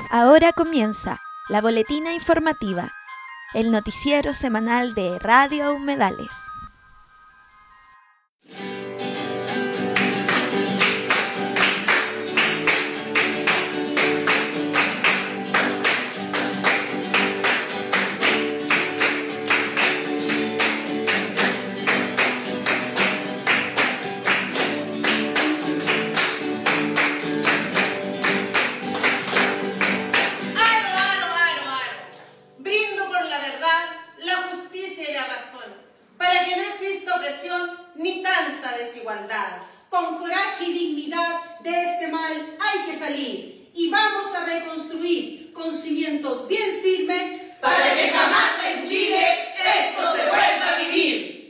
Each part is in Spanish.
Ahora comienza la boletina informativa, el noticiero semanal de Radio Humedales. Con coraje y dignidad de este mal hay que salir y vamos a reconstruir con cimientos bien firmes para que jamás en Chile esto se vuelva a vivir.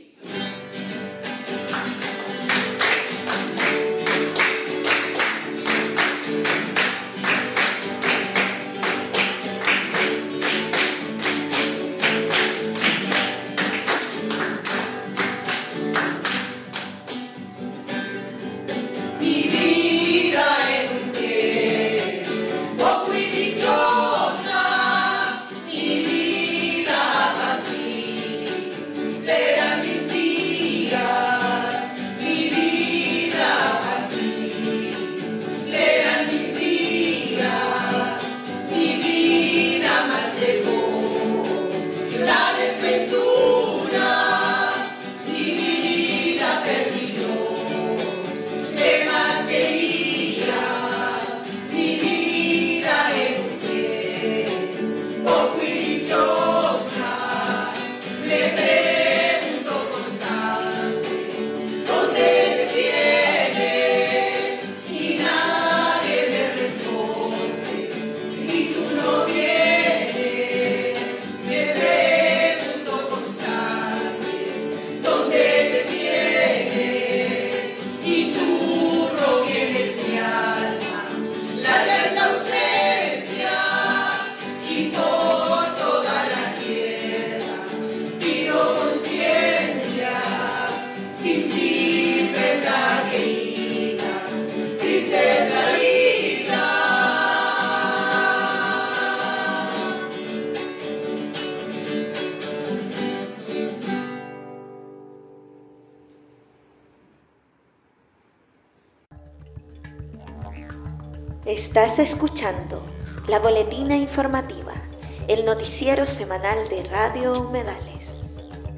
Estás escuchando la boletina informativa, el noticiero semanal de Radio Humedales.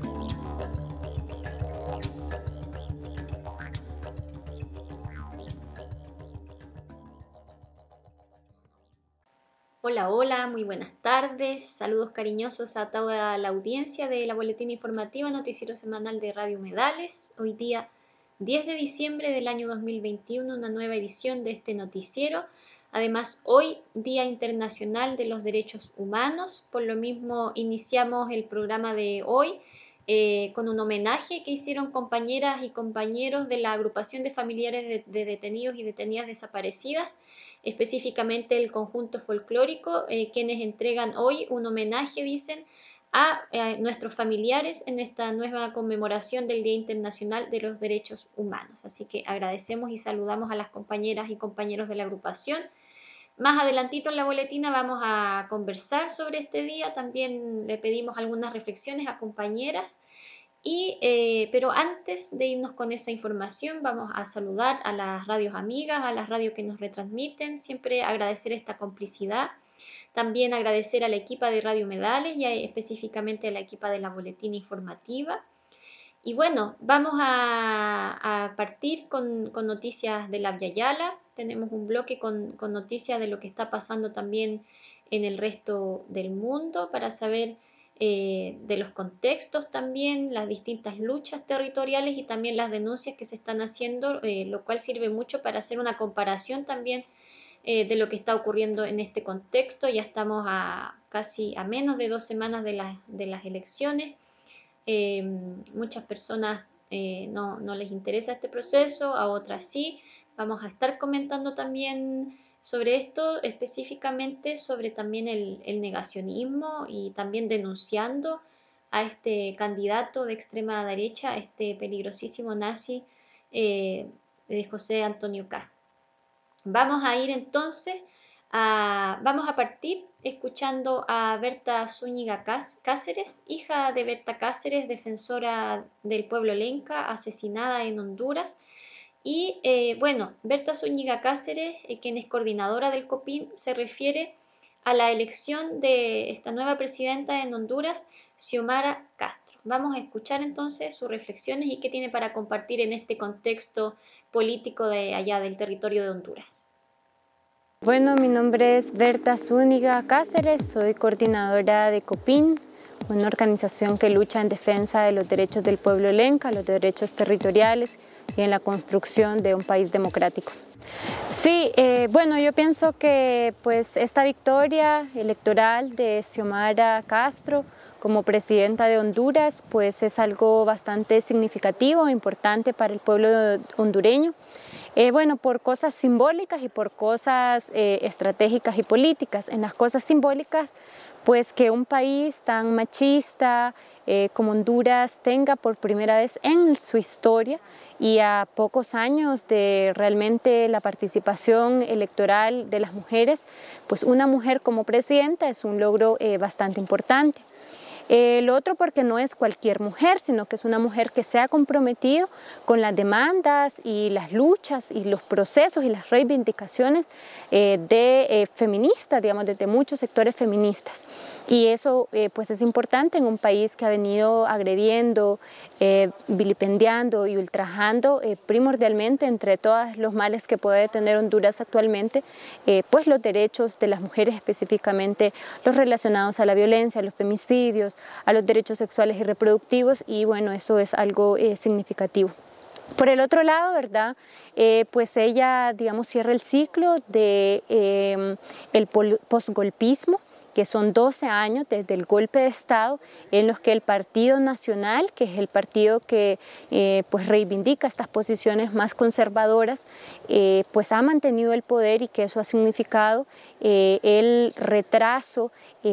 Hola, muy buenas tardes. Saludos cariñosos a toda la audiencia de la boletina informativa, noticiero semanal de Radio Humedales. Hoy día 10 de diciembre del año 2021, una nueva edición de este noticiero. Además, hoy, Día Internacional de los Derechos Humanos. Por lo mismo, iniciamos el programa de hoy con un homenaje que hicieron compañeras y compañeros de la agrupación de familiares de detenidos y detenidas desaparecidas, específicamente el conjunto folclórico, quienes entregan hoy un homenaje, dicen, a nuestros familiares en esta nueva conmemoración del Día Internacional de los Derechos Humanos. Así que agradecemos y saludamos a las compañeras y compañeros de la agrupación. Más adelantito en la boletina vamos a conversar sobre este día, también le pedimos algunas reflexiones a compañeras, pero antes de irnos con esa información vamos a saludar a las radios amigas, a las radios que nos retransmiten, siempre agradecer esta complicidad. También agradecer a la equipa de Radio Humedales y específicamente a la equipa de la boletina informativa. Y bueno, vamos a partir con noticias de la Yala. Tenemos un bloque con noticias de lo que está pasando también en el resto del mundo para saber de los contextos también, las distintas luchas territoriales y también las denuncias que se están haciendo, lo cual sirve mucho para hacer una comparación también de lo que está ocurriendo en este contexto. Ya estamos casi a menos de 2 semanas de las elecciones. Muchas personas no les interesa este proceso, a otras sí. Vamos a estar comentando también sobre esto, específicamente sobre también el negacionismo y también denunciando a este candidato de extrema derecha, este peligrosísimo nazi de José Antonio Kast. Vamos a ir entonces Vamos a partir escuchando a Berta Zúñiga Cáceres, hija de Berta Cáceres, defensora del pueblo lenca, asesinada en Honduras. Y Berta Zúñiga Cáceres, quien es coordinadora del COPIN, se refiere a la elección de esta nueva presidenta en Honduras, Xiomara Castro. Vamos a escuchar entonces sus reflexiones y qué tiene para compartir en este contexto político de allá del territorio de Honduras. Bueno, mi nombre es Berta Zúñiga Cáceres, soy coordinadora de COPIN, una organización que lucha en defensa de los derechos del pueblo lenca, los derechos territoriales y en la construcción de un país democrático. Sí, yo pienso que pues esta victoria electoral de Xiomara Castro como presidenta de Honduras pues es algo bastante significativo, importante para el pueblo hondureño. Por cosas simbólicas y por cosas estratégicas y políticas. En las cosas simbólicas, pues que un país tan machista como Honduras tenga por primera vez en su historia y a pocos años de realmente la participación electoral de las mujeres, pues una mujer como presidenta es un logro bastante importante. Lo otro porque no es cualquier mujer, sino que es una mujer que se ha comprometido con las demandas y las luchas y los procesos y las reivindicaciones de feministas, digamos, de muchos sectores feministas. Y eso pues es importante en un país que ha venido agrediendo, vilipendiando y ultrajando primordialmente entre todos los males que puede tener Honduras actualmente, pues los derechos de las mujeres, específicamente los relacionados a la violencia, a los femicidios, a los derechos sexuales y reproductivos, y bueno, eso es algo significativo. Por el otro lado, ¿verdad? Pues ella, digamos, cierra el ciclo de el posgolpismo, que son 12 años desde el golpe de Estado en los que el Partido Nacional, que es el partido que pues reivindica estas posiciones más conservadoras, pues ha mantenido el poder, y que eso ha significado el retraso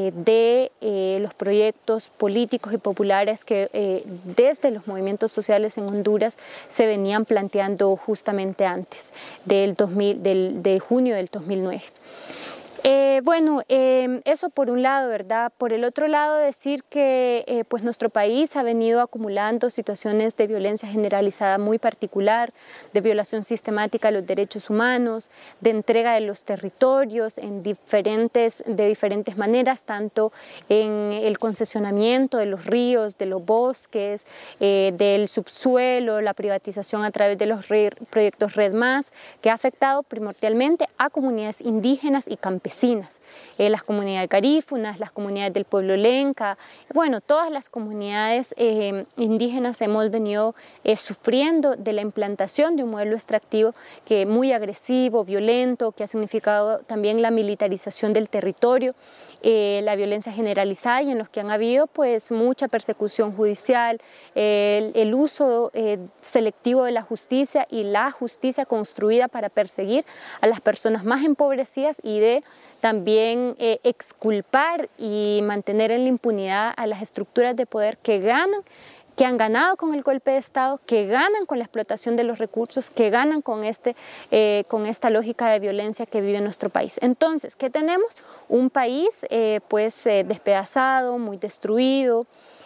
de los proyectos políticos y populares que desde los movimientos sociales en Honduras se venían planteando justamente antes de junio del 2009. Eso por un lado, ¿verdad? Por el otro lado, decir que pues nuestro país ha venido acumulando situaciones de violencia generalizada muy particular, de violación sistemática de los derechos humanos, de entrega de los territorios de diferentes maneras, tanto en el concesionamiento de los ríos, de los bosques, del subsuelo, la privatización a través de los proyectos Red Más, que ha afectado primordialmente a comunidades indígenas y campesinas. Las comunidades garífunas, las comunidades del pueblo lenca, todas las comunidades indígenas hemos venido sufriendo de la implantación de un modelo extractivo que muy agresivo, violento, que ha significado también la militarización del territorio, la violencia generalizada, y en los que han habido pues mucha persecución judicial, el uso selectivo de la justicia y la justicia construida para perseguir a las personas más empobrecidas y de también exculpar y mantener en la impunidad a las estructuras de poder que han ganado con el golpe de Estado, que ganan con la explotación de los recursos, que ganan con esta lógica de violencia que vive nuestro país. Entonces, ¿qué tenemos? Un país despedazado, muy destruido,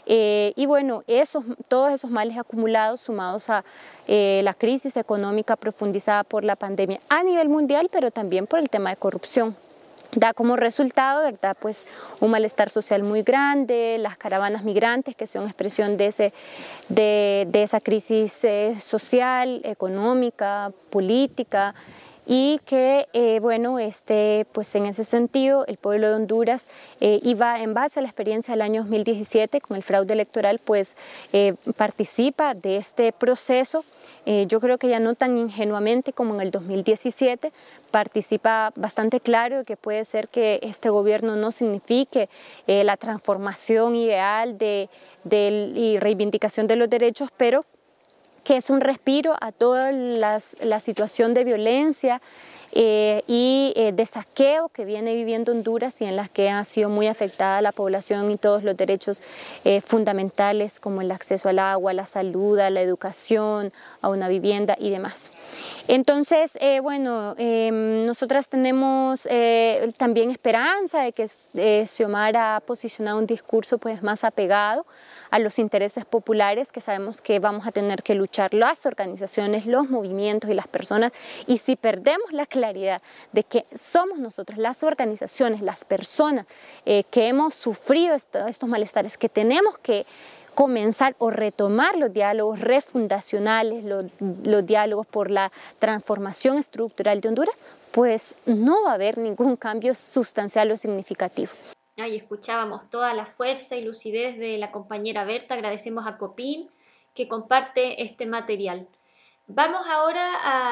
todos esos males acumulados sumados a la crisis económica profundizada por la pandemia a nivel mundial, pero también por el tema de corrupción. Da como resultado, ¿verdad?, pues un malestar social muy grande, las caravanas migrantes que son expresión de esa crisis social, económica, política, y que, pues en ese sentido el pueblo de Honduras iba en base a la experiencia del año 2017 con el fraude electoral, pues participa de este proceso. Yo creo que ya no tan ingenuamente como en el 2017, participa bastante claro de que puede ser que este gobierno no signifique la transformación ideal y reivindicación de los derechos, pero que es un respiro a toda la situación de violencia y de saqueo que viene viviendo Honduras y en las que ha sido muy afectada la población y todos los derechos fundamentales como el acceso al agua, a la salud, a la educación, a una vivienda y demás. Entonces, nosotras tenemos también esperanza de que Xiomara ha posicionado un discurso pues, más apegado a los intereses populares, que sabemos que vamos a tener que luchar las organizaciones, los movimientos y las personas, y si perdemos la claridad de que somos nosotros, las organizaciones, las personas que hemos sufrido estos malestares, que tenemos que comenzar o retomar los diálogos refundacionales, los diálogos por la transformación estructural de Honduras, pues no va a haber ningún cambio sustancial o significativo. Ahí escuchábamos toda la fuerza y lucidez de la compañera Berta. Agradecemos a Copín que comparte este material. Vamos ahora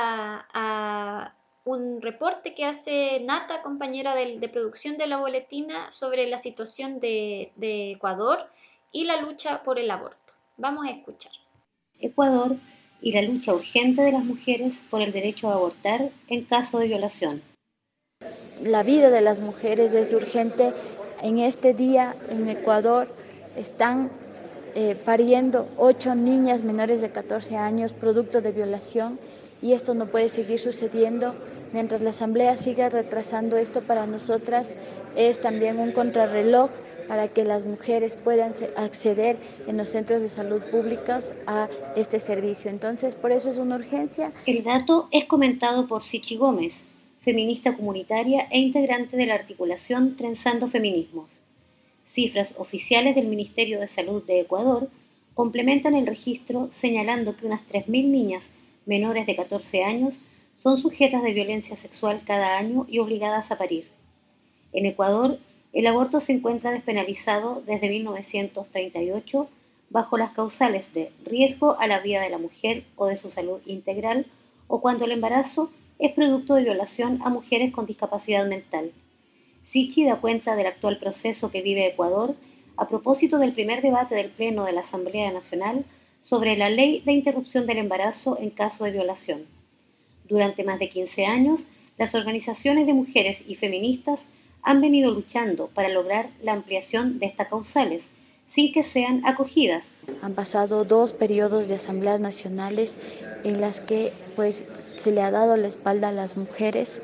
a un reporte que hace Nata, compañera de producción de la boletina, sobre la situación de Ecuador y la lucha por el aborto. Vamos a escuchar. Ecuador y la lucha urgente de las mujeres por el derecho a abortar en caso de violación. La vida de las mujeres es urgente. En este día en Ecuador están pariendo 8 niñas menores de 14 años producto de violación y esto no puede seguir sucediendo. Mientras la Asamblea siga retrasando esto, para nosotras es también un contrarreloj para que las mujeres puedan acceder en los centros de salud públicos a este servicio. Entonces, por eso es una urgencia. El dato es comentado por Sichi Gómez, feminista comunitaria e integrante de la articulación Trenzando Feminismos. Cifras oficiales del Ministerio de Salud de Ecuador complementan el registro señalando que unas 3.000 niñas menores de 14 años son sujetas de violencia sexual cada año y obligadas a parir. En Ecuador, el aborto se encuentra despenalizado desde 1938 bajo las causales de riesgo a la vida de la mujer o de su salud integral o cuando el embarazo es producto de violación a mujeres con discapacidad mental. Sichi da cuenta del actual proceso que vive Ecuador a propósito del primer debate del Pleno de la Asamblea Nacional sobre la Ley de Interrupción del Embarazo en caso de violación. Durante más de 15 años, las organizaciones de mujeres y feministas han venido luchando para lograr la ampliación de estas causales, sin que sean acogidas. Han pasado 2 periodos de asambleas nacionales en las que se le ha dado la espalda a las mujeres.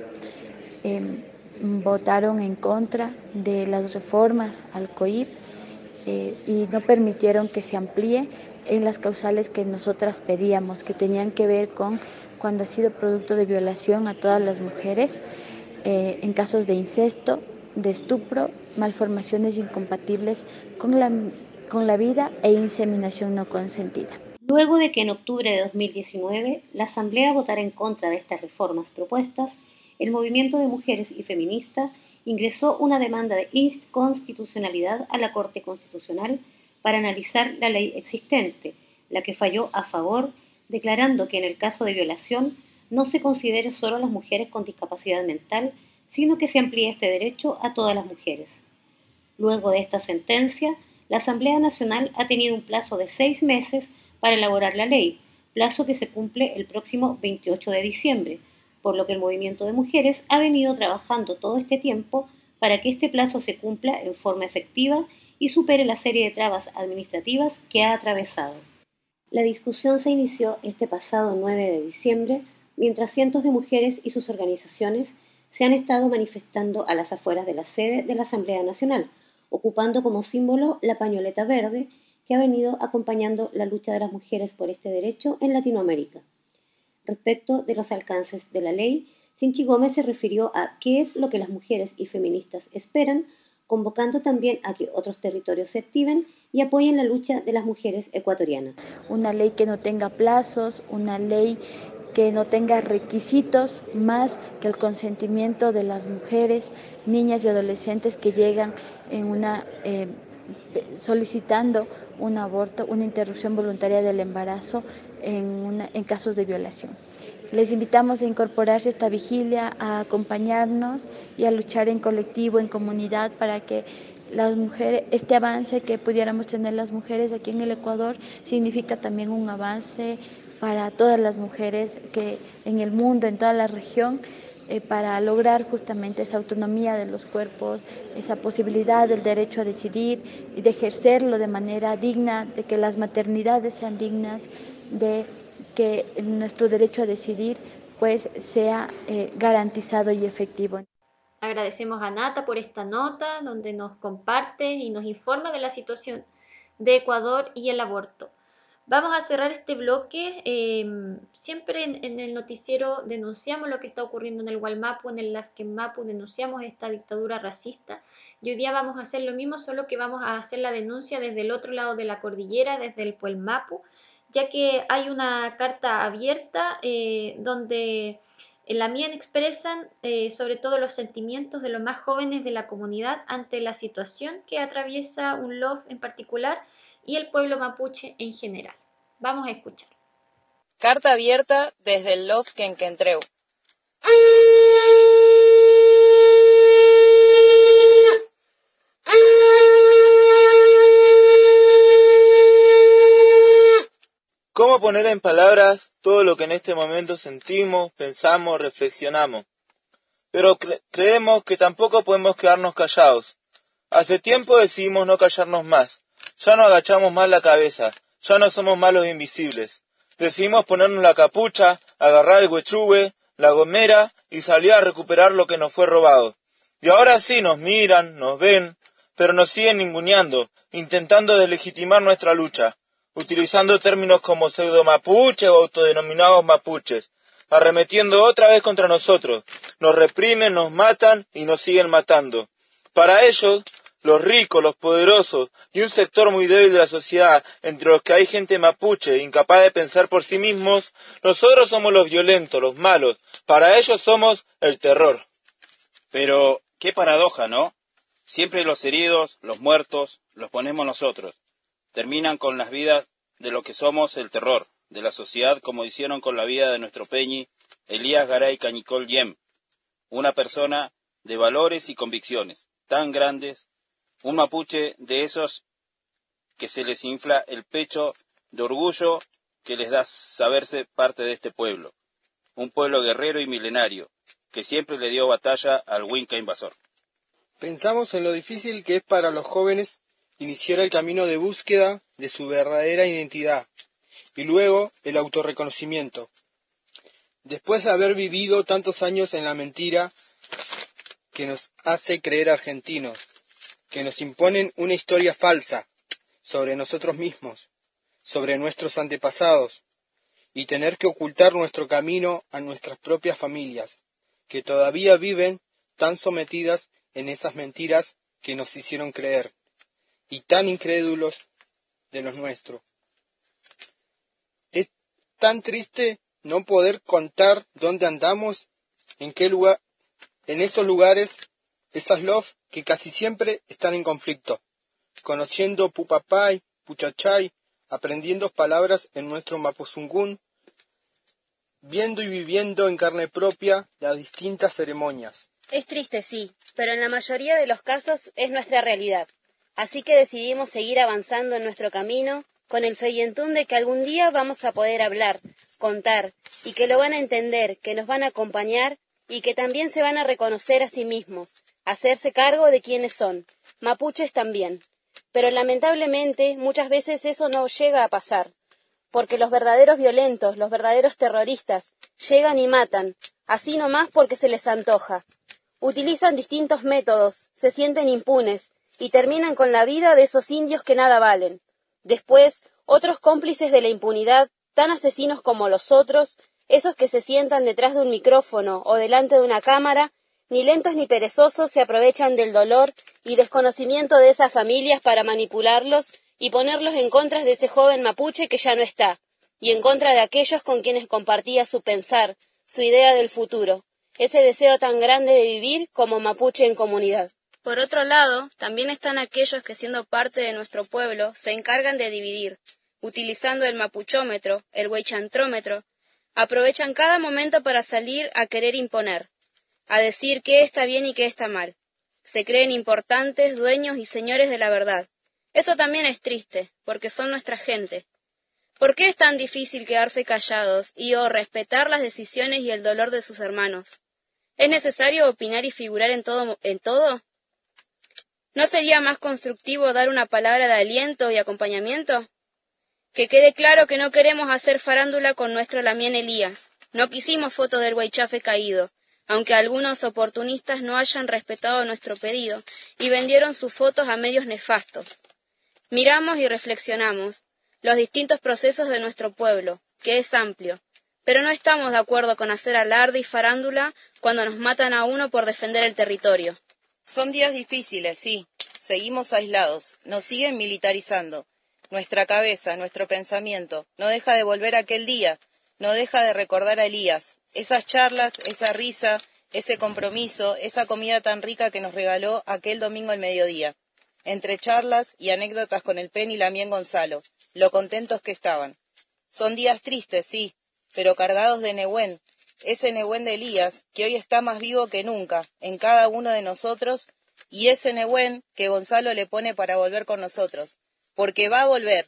Votaron en contra de las reformas al COIP y no permitieron que se amplíe en las causales que nosotras pedíamos, que tenían que ver con cuando ha sido producto de violación a todas las mujeres, en casos de incesto, de estupro, malformaciones incompatibles con la vida e inseminación no consentida. Luego de que en octubre de 2019 la Asamblea votara en contra de estas reformas propuestas, el movimiento de mujeres y feministas ingresó una demanda de inconstitucionalidad a la Corte Constitucional para analizar la ley existente, la que falló a favor, declarando que en el caso de violación no se considere solo a las mujeres con discapacidad mental, sino que se amplíe este derecho a todas las mujeres. Luego de esta sentencia, la Asamblea Nacional ha tenido un plazo de 6 meses para elaborar la ley, plazo que se cumple el próximo 28 de diciembre, por lo que el movimiento de mujeres ha venido trabajando todo este tiempo para que este plazo se cumpla en forma efectiva y supere la serie de trabas administrativas que ha atravesado. La discusión se inició este pasado 9 de diciembre, mientras cientos de mujeres y sus organizaciones se han estado manifestando a las afueras de la sede de la Asamblea Nacional, ocupando como símbolo la pañoleta verde que ha venido acompañando la lucha de las mujeres por este derecho en Latinoamérica. Respecto de los alcances de la ley, Sichi Gómez se refirió a qué es lo que las mujeres y feministas esperan, convocando también a que otros territorios se activen y apoyen la lucha de las mujeres ecuatorianas. Una ley que no tenga plazos, una ley que no tenga requisitos más que el consentimiento de las mujeres, niñas y adolescentes que llegan solicitando un aborto, una interrupción voluntaria del embarazo en casos de violación. Les invitamos a incorporarse a esta vigilia, a acompañarnos y a luchar en colectivo, en comunidad, para que las mujeres, este avance que pudiéramos tener las mujeres aquí en el Ecuador significa también un avance para todas las mujeres que en el mundo, en toda la región, para lograr justamente esa autonomía de los cuerpos, esa posibilidad del derecho a decidir y de ejercerlo de manera digna, de que las maternidades sean dignas, de que nuestro derecho a decidir pues sea garantizado y efectivo. Agradecemos a Nata por esta nota donde nos comparte y nos informa de la situación de Ecuador y el aborto. Vamos a cerrar este bloque. Siempre en el noticiero denunciamos lo que está ocurriendo en el Gualmapu, en el Lasquenmapu, denunciamos esta dictadura racista. Y hoy día vamos a hacer lo mismo, solo que vamos a hacer la denuncia desde el otro lado de la cordillera, desde el Puelmapu, ya que hay una carta abierta donde en la MIEN expresan sobre todo los sentimientos de los más jóvenes de la comunidad ante la situación que atraviesa un LOF en particular y el pueblo mapuche en general. Vamos a escuchar. Carta abierta desde el LOF Quenquentreu. ¿Cómo poner en palabras todo lo que en este momento sentimos, pensamos, reflexionamos? Pero creemos que tampoco podemos quedarnos callados. Hace tiempo decidimos no callarnos más. Ya no agachamos más la cabeza. Ya no somos más los invisibles. Decidimos ponernos la capucha, agarrar el huechugue, la gomera y salir a recuperar lo que nos fue robado. Y ahora sí nos miran, nos ven, pero nos siguen ninguneando, intentando deslegitimar nuestra lucha, utilizando términos como pseudo-mapuche o autodenominados mapuches, arremetiendo otra vez contra nosotros. Nos reprimen, nos matan y nos siguen matando. Para ellos, los ricos, los poderosos y un sector muy débil de la sociedad, entre los que hay gente mapuche incapaz de pensar por sí mismos, nosotros somos los violentos, los malos. Para ellos somos el terror. Pero qué paradoja, ¿no? Siempre los heridos, los muertos, los ponemos nosotros. Terminan con las vidas de lo que somos el terror, de la sociedad, como hicieron con la vida de nuestro peñi, Elías Garay Cañicol Yem, una persona de valores y convicciones tan grandes, un mapuche de esos que se les infla el pecho de orgullo que les da saberse parte de este pueblo, un pueblo guerrero y milenario, que siempre le dio batalla al Huinca invasor. Pensamos en lo difícil que es para los jóvenes iniciar el camino de búsqueda de su verdadera identidad y luego el autorreconocimiento. Después de haber vivido tantos años en la mentira que nos hace creer argentinos, que nos imponen una historia falsa sobre nosotros mismos, sobre nuestros antepasados, y tener que ocultar nuestro camino a nuestras propias familias, que todavía viven tan sometidas en esas mentiras que nos hicieron creer, y tan incrédulos de los nuestros. Es tan triste no poder contar dónde andamos, en qué lugar, en esos lugares, esas LOF que casi siempre están en conflicto, conociendo Pupapay, Puchachay, aprendiendo palabras en nuestro Mapuzungún, viendo y viviendo en carne propia las distintas ceremonias. Es triste, sí, pero en la mayoría de los casos es nuestra realidad. Así que decidimos seguir avanzando en nuestro camino con el feyentún de que algún día vamos a poder hablar, contar, y que lo van a entender, que nos van a acompañar y que también se van a reconocer a sí mismos, hacerse cargo de quiénes son, mapuches también. Pero lamentablemente muchas veces eso no llega a pasar, porque los verdaderos violentos, los verdaderos terroristas, llegan y matan, así nomás porque se les antoja. Utilizan distintos métodos, se sienten impunes, y terminan con la vida de esos indios que nada valen. Después, otros cómplices de la impunidad, tan asesinos como los otros, esos que se sientan detrás de un micrófono o delante de una cámara, ni lentos ni perezosos se aprovechan del dolor y desconocimiento de esas familias para manipularlos y ponerlos en contra de ese joven mapuche que ya no está, y en contra de aquellos con quienes compartía su pensar, su idea del futuro, ese deseo tan grande de vivir como mapuche en comunidad. Por otro lado, también están aquellos que siendo parte de nuestro pueblo se encargan de dividir, utilizando el mapuchómetro, el huaychantrómetro, aprovechan cada momento para salir a querer imponer, a decir qué está bien y qué está mal. Se creen importantes, dueños y señores de la verdad. Eso también es triste, porque son nuestra gente. ¿Por qué es tan difícil quedarse callados y o respetar las decisiones y el dolor de sus hermanos? ¿Es necesario opinar y figurar en todo? ¿No sería más constructivo dar una palabra de aliento y acompañamiento? Que quede claro que no queremos hacer farándula con nuestro Lamien Elías. No quisimos fotos del Huaychafe caído, aunque algunos oportunistas no hayan respetado nuestro pedido y vendieron sus fotos a medios nefastos. Miramos y reflexionamos los distintos procesos de nuestro pueblo, que es amplio, pero no estamos de acuerdo con hacer alarde y farándula cuando nos matan a uno por defender el territorio. Son días difíciles, sí. Seguimos aislados, nos siguen militarizando. Nuestra cabeza, nuestro pensamiento, no deja de volver a aquel día, no deja de recordar a Elías. Esas charlas, esa risa, ese compromiso, esa comida tan rica que nos regaló aquel domingo al mediodía. Entre charlas y anécdotas con el Pen y Lamien Gonzalo, lo contentos que estaban. Son días tristes, sí, pero cargados de Nehuen, ese Nehuen de Elías, que hoy está más vivo que nunca, en cada uno de nosotros, y ese Nehuen que Gonzalo le pone para volver con nosotros, porque va a volver.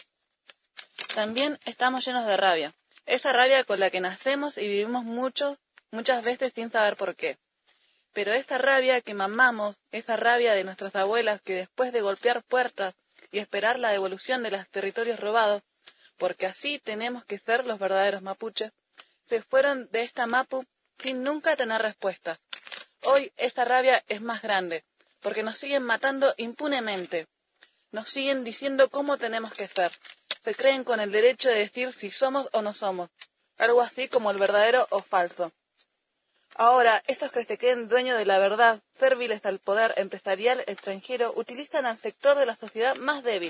También estamos llenos de rabia, esa rabia con la que nacemos y vivimos muchas veces sin saber por qué. Pero esa rabia que mamamos, esa rabia de nuestras abuelas que después de golpear puertas y esperar la devolución de los territorios robados, porque así tenemos que ser los verdaderos mapuches, se fueron de esta Mapu sin nunca tener respuesta. Hoy esta rabia es más grande, porque nos siguen matando impunemente. Nos siguen diciendo cómo tenemos que ser. Se creen con el derecho de decir si somos o no somos, algo así como el verdadero o falso. Ahora, estos que se creen dueños de la verdad, serviles al poder empresarial extranjero, utilizan al sector de la sociedad más débil.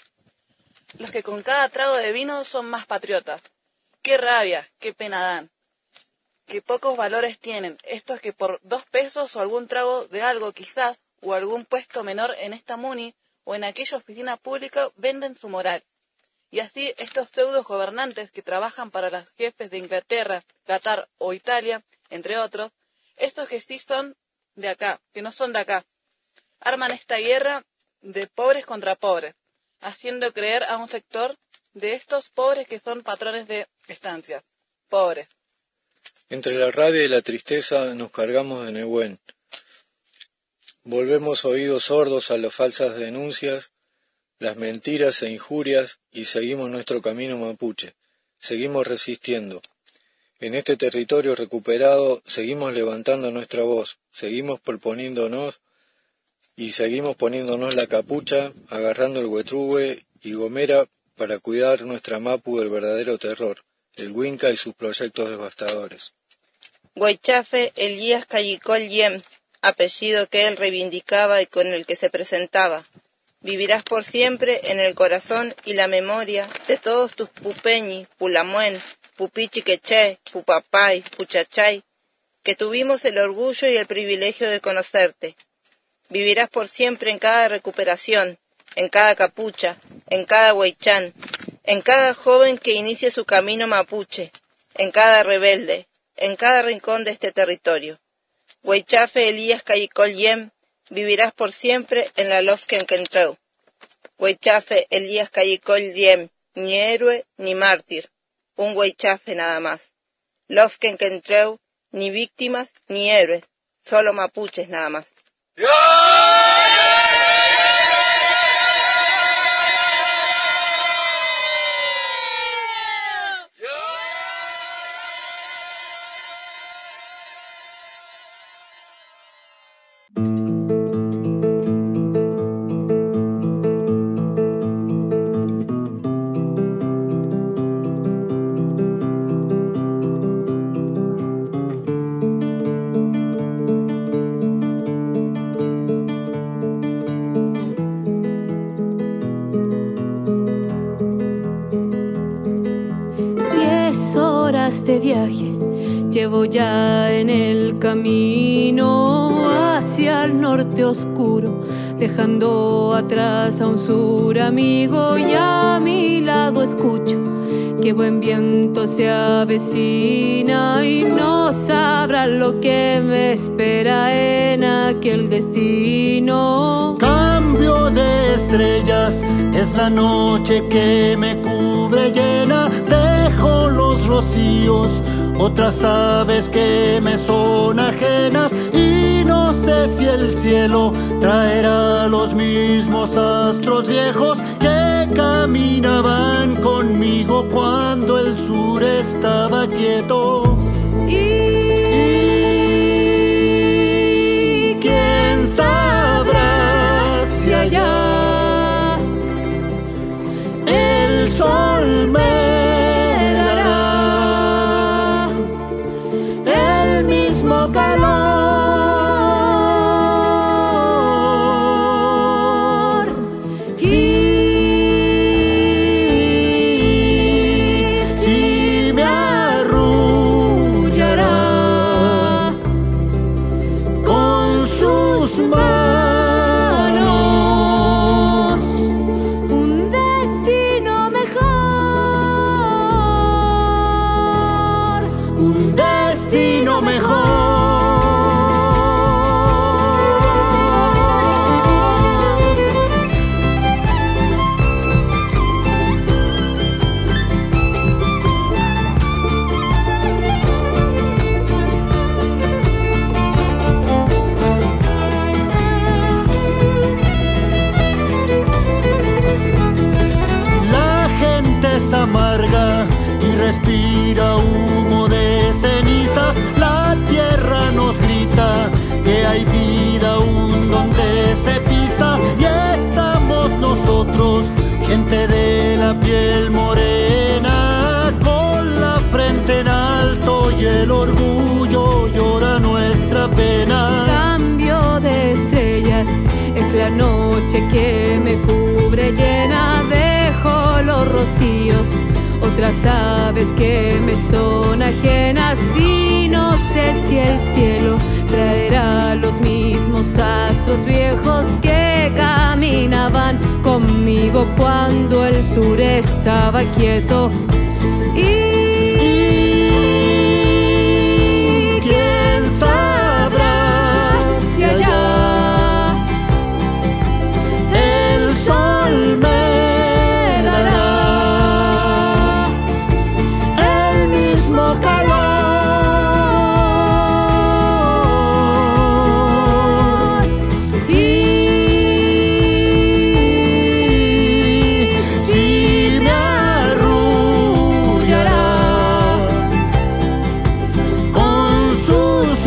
Los que con cada trago de vino son más patriotas. ¡Qué rabia! ¡Qué pena dan! ¡Qué pocos valores tienen estos que por 2 pesos o algún trago de algo quizás, o algún puesto menor en esta muni o en aquella oficina pública venden su moral! Y así estos pseudos gobernantes que trabajan para los jefes de Inglaterra, Qatar o Italia, entre otros, estos que sí son de acá, que no son de acá, arman esta guerra de pobres contra pobres, haciendo creer a un sector de estos pobres que son patrones de estancias, pobres. Entre la rabia y la tristeza nos cargamos de Nehuen. Volvemos oídos sordos a las falsas denuncias, las mentiras e injurias y seguimos nuestro camino mapuche. Seguimos resistiendo. En este territorio recuperado seguimos levantando nuestra voz, seguimos proponiéndonos y seguimos poniéndonos la capucha, agarrando el huetrúe y gomera para cuidar nuestra Mapu del verdadero terror, el Huinca y sus proyectos devastadores. Huaychafe Elías Callicol Yem, apellido que él reivindicaba y con el que se presentaba. Vivirás por siempre en el corazón y la memoria de todos tus pupeñi, pulamuen, pupichiqueché, pupapay, puchachay, que tuvimos el orgullo y el privilegio de conocerte. Vivirás por siempre en cada recuperación, en cada capucha, en cada huaychán, en cada joven que inicie su camino mapuche, en cada rebelde, en cada rincón de este territorio. Huaychafe Elías Callicol Yem, vivirás por siempre en la Lofkenkentreu. Huaychafe Elías Callicol Yem, ni héroe ni mártir, un huaychafe nada más. Lofkenkentreu, ni víctimas ni héroes, solo mapuches nada más. De viaje llevo ya en el camino hacia el norte oscuro, dejando atrás a un sur amigo, y a mi lado escucho que buen viento se avecina y no sabrá lo que me espera en aquel destino. Cambio de estrellas, es la noche que me cubre llena de dejo los rocíos, otras aves que me son ajenas, y no sé si el cielo traerá los mismos astros viejos que caminaban conmigo cuando el sur estaba quieto. Y quién sabrá si allá el sol me dará el mismo calor. Y si me arrullará con sus manos un destino mejor, un destino mejor. La gente es amarga y respira humo de cenizas. La tierra nos grita que hay vida aún donde se pisa. Y estamos nosotros, gente de la piel morena, con la frente en alto y el orgullo llora nuestra pena. Cambio de estrellas, es la noche que me cubre llena. Dejo los rocíos, otras aves que me son ajenas, y no sé si el cielo traerá los mismos astros viejos que caminaban conmigo cuando el sur estaba quieto. Y quién sabrá si allá el sol me dará el mismo calor. Y si me arrullará con sus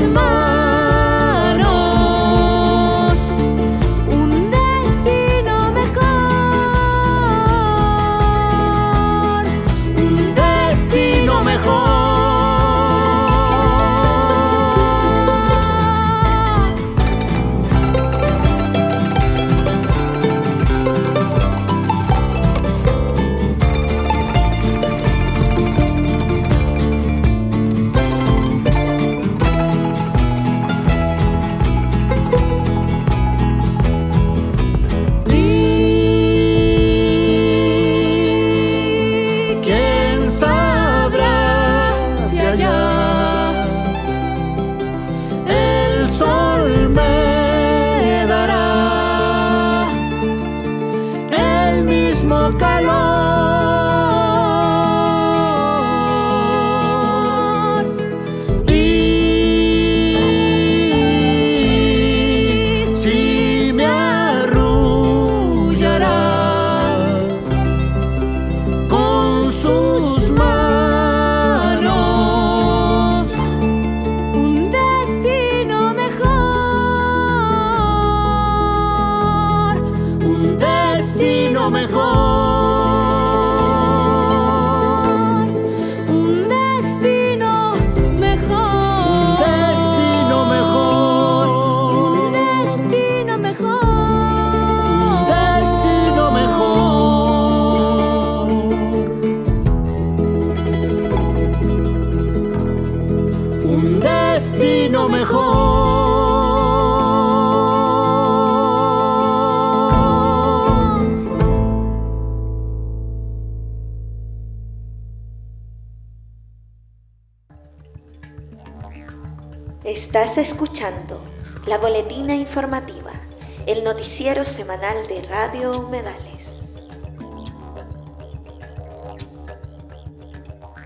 manos un destino mejor, un destino mejor. Y quién sabrá si allá el sol me dará el mismo calor. Y si me arrullará con sus manos un destino mejor, un destino mejor, un destino mejor, un destino mejor, un destino mejor, un destino mejor. Estás escuchando la Boletina Informativa, el noticiero semanal de Radio Humedales.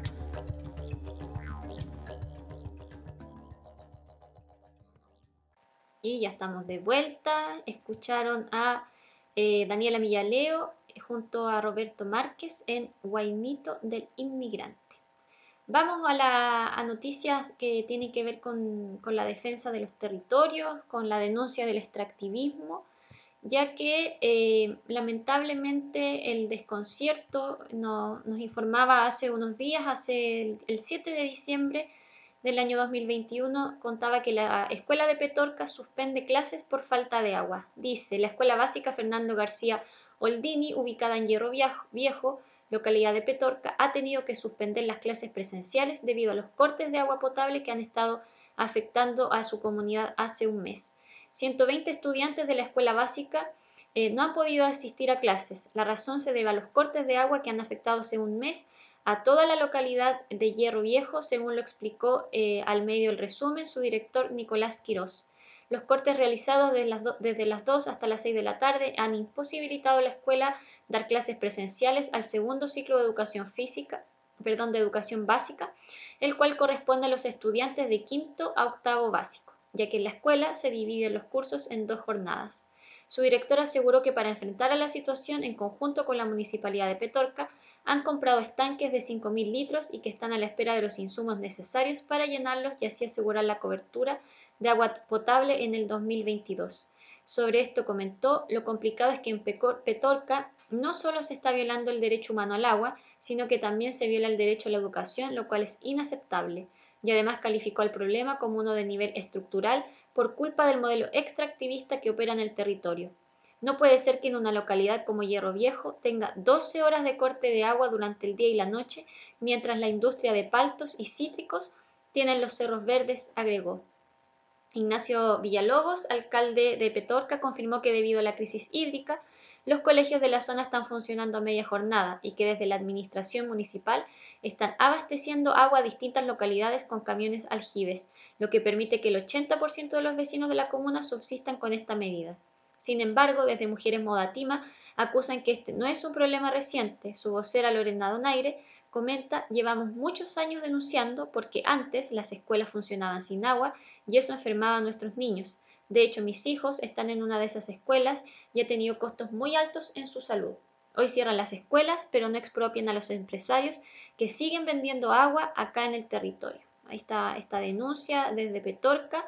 Sí, ya estamos de vuelta. Escucharon a Daniela Millaleo junto a Roberto Márquez en Guainito del Inmigrante. Vamos a noticias que tienen que ver con la defensa de los territorios, con la denuncia del extractivismo, ya que lamentablemente el desconcierto nos informaba hace unos días, el 7 de diciembre del año 2021, contaba que la escuela de Petorca suspende clases por falta de agua. Dice, la escuela básica Fernando García Oldini, ubicada en Hierro Viejo, localidad de Petorca, ha tenido que suspender las clases presenciales debido a los cortes de agua potable que han estado afectando a su comunidad hace un mes. 120 estudiantes de la escuela básica no han podido asistir a clases. La razón se debe a los cortes de agua que han afectado hace un mes a toda la localidad de Hierro Viejo, según lo explicó al medio El Resumen su director Nicolás Quirós. Los cortes realizados desde las 2 hasta las 6 de la tarde han imposibilitado a la escuela dar clases presenciales al segundo ciclo de educación básica, el cual corresponde a los estudiantes de quinto a octavo básico, ya que en la escuela se dividen los cursos en 2 jornadas. Su director aseguró que para enfrentar a la situación, en conjunto con la Municipalidad de Petorca, han comprado estanques de 5.000 litros y que están a la espera de los insumos necesarios para llenarlos y así asegurar la cobertura de agua potable en el 2022. Sobre esto comentó, lo complicado es que en Petorca no solo se está violando el derecho humano al agua, sino que también se viola el derecho a la educación, lo cual es inaceptable. Y además calificó el problema como uno de nivel estructural por culpa del modelo extractivista que opera en el territorio. No puede ser que en una localidad como Hierro Viejo tenga 12 horas de corte de agua durante el día y la noche, mientras la industria de paltos y cítricos tiene los cerros verdes, agregó. Ignacio Villalobos, alcalde de Petorca, confirmó que debido a la crisis hídrica, los colegios de la zona están funcionando a media jornada y que desde la administración municipal están abasteciendo agua a distintas localidades con camiones aljibes, lo que permite que el 80% de los vecinos de la comuna subsistan con esta medida. Sin embargo, desde Mujeres Modatima acusan que este no es un problema reciente. Su vocera Lorena Donaire comenta, llevamos muchos años denunciando porque antes las escuelas funcionaban sin agua y eso enfermaba a nuestros niños. De hecho, mis hijos están en una de esas escuelas y ha tenido costos muy altos en su salud. Hoy cierran las escuelas, pero no expropian a los empresarios que siguen vendiendo agua acá en el territorio. Ahí está esta denuncia desde Petorca.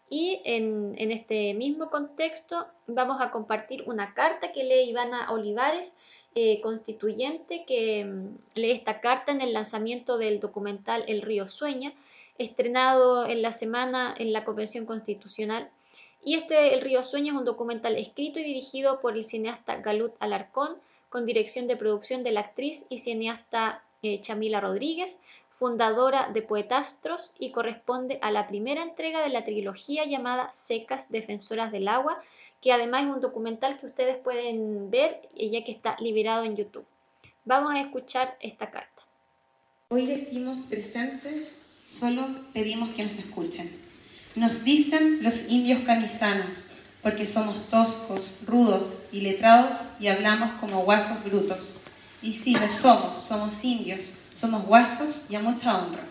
Y en este mismo contexto vamos a compartir una carta que lee Ivana Olivares, constituyente, que lee esta carta en el lanzamiento del documental El Río Sueña, estrenado en la semana en la Convención Constitucional. Y El Río Sueña es un documental escrito y dirigido por el cineasta Galut Alarcón, con dirección de producción de la actriz y cineasta Chamila Rodríguez, fundadora de Poetastros, y corresponde a la primera entrega de la trilogía llamada Secas, Defensoras del Agua, que además es un documental que ustedes pueden ver ya que está liberado en YouTube. Vamos a escuchar esta carta. Hoy decimos presente, solo pedimos que nos escuchen. Nos dicen los indios camisanos, porque somos toscos, rudos y letrados y hablamos como guasos brutos. Y sí, lo somos indios. Somos guasos y a mucha honra.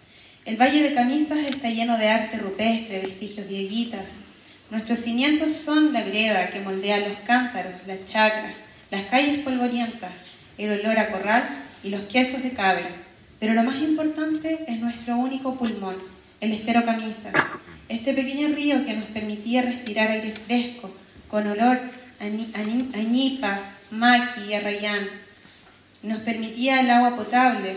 El Valle de Camisas está lleno de arte rupestre, vestigios dieguitas. Nuestros cimientos son la greda que moldea los cántaros, las chacras, las calles polvorientas, el olor a corral y los quesos de cabra. Pero lo más importante es nuestro único pulmón, el estero Camisas, este pequeño río que nos permitía respirar aire fresco, con olor a ñipa, maqui y arrayán. Nos permitía el agua potable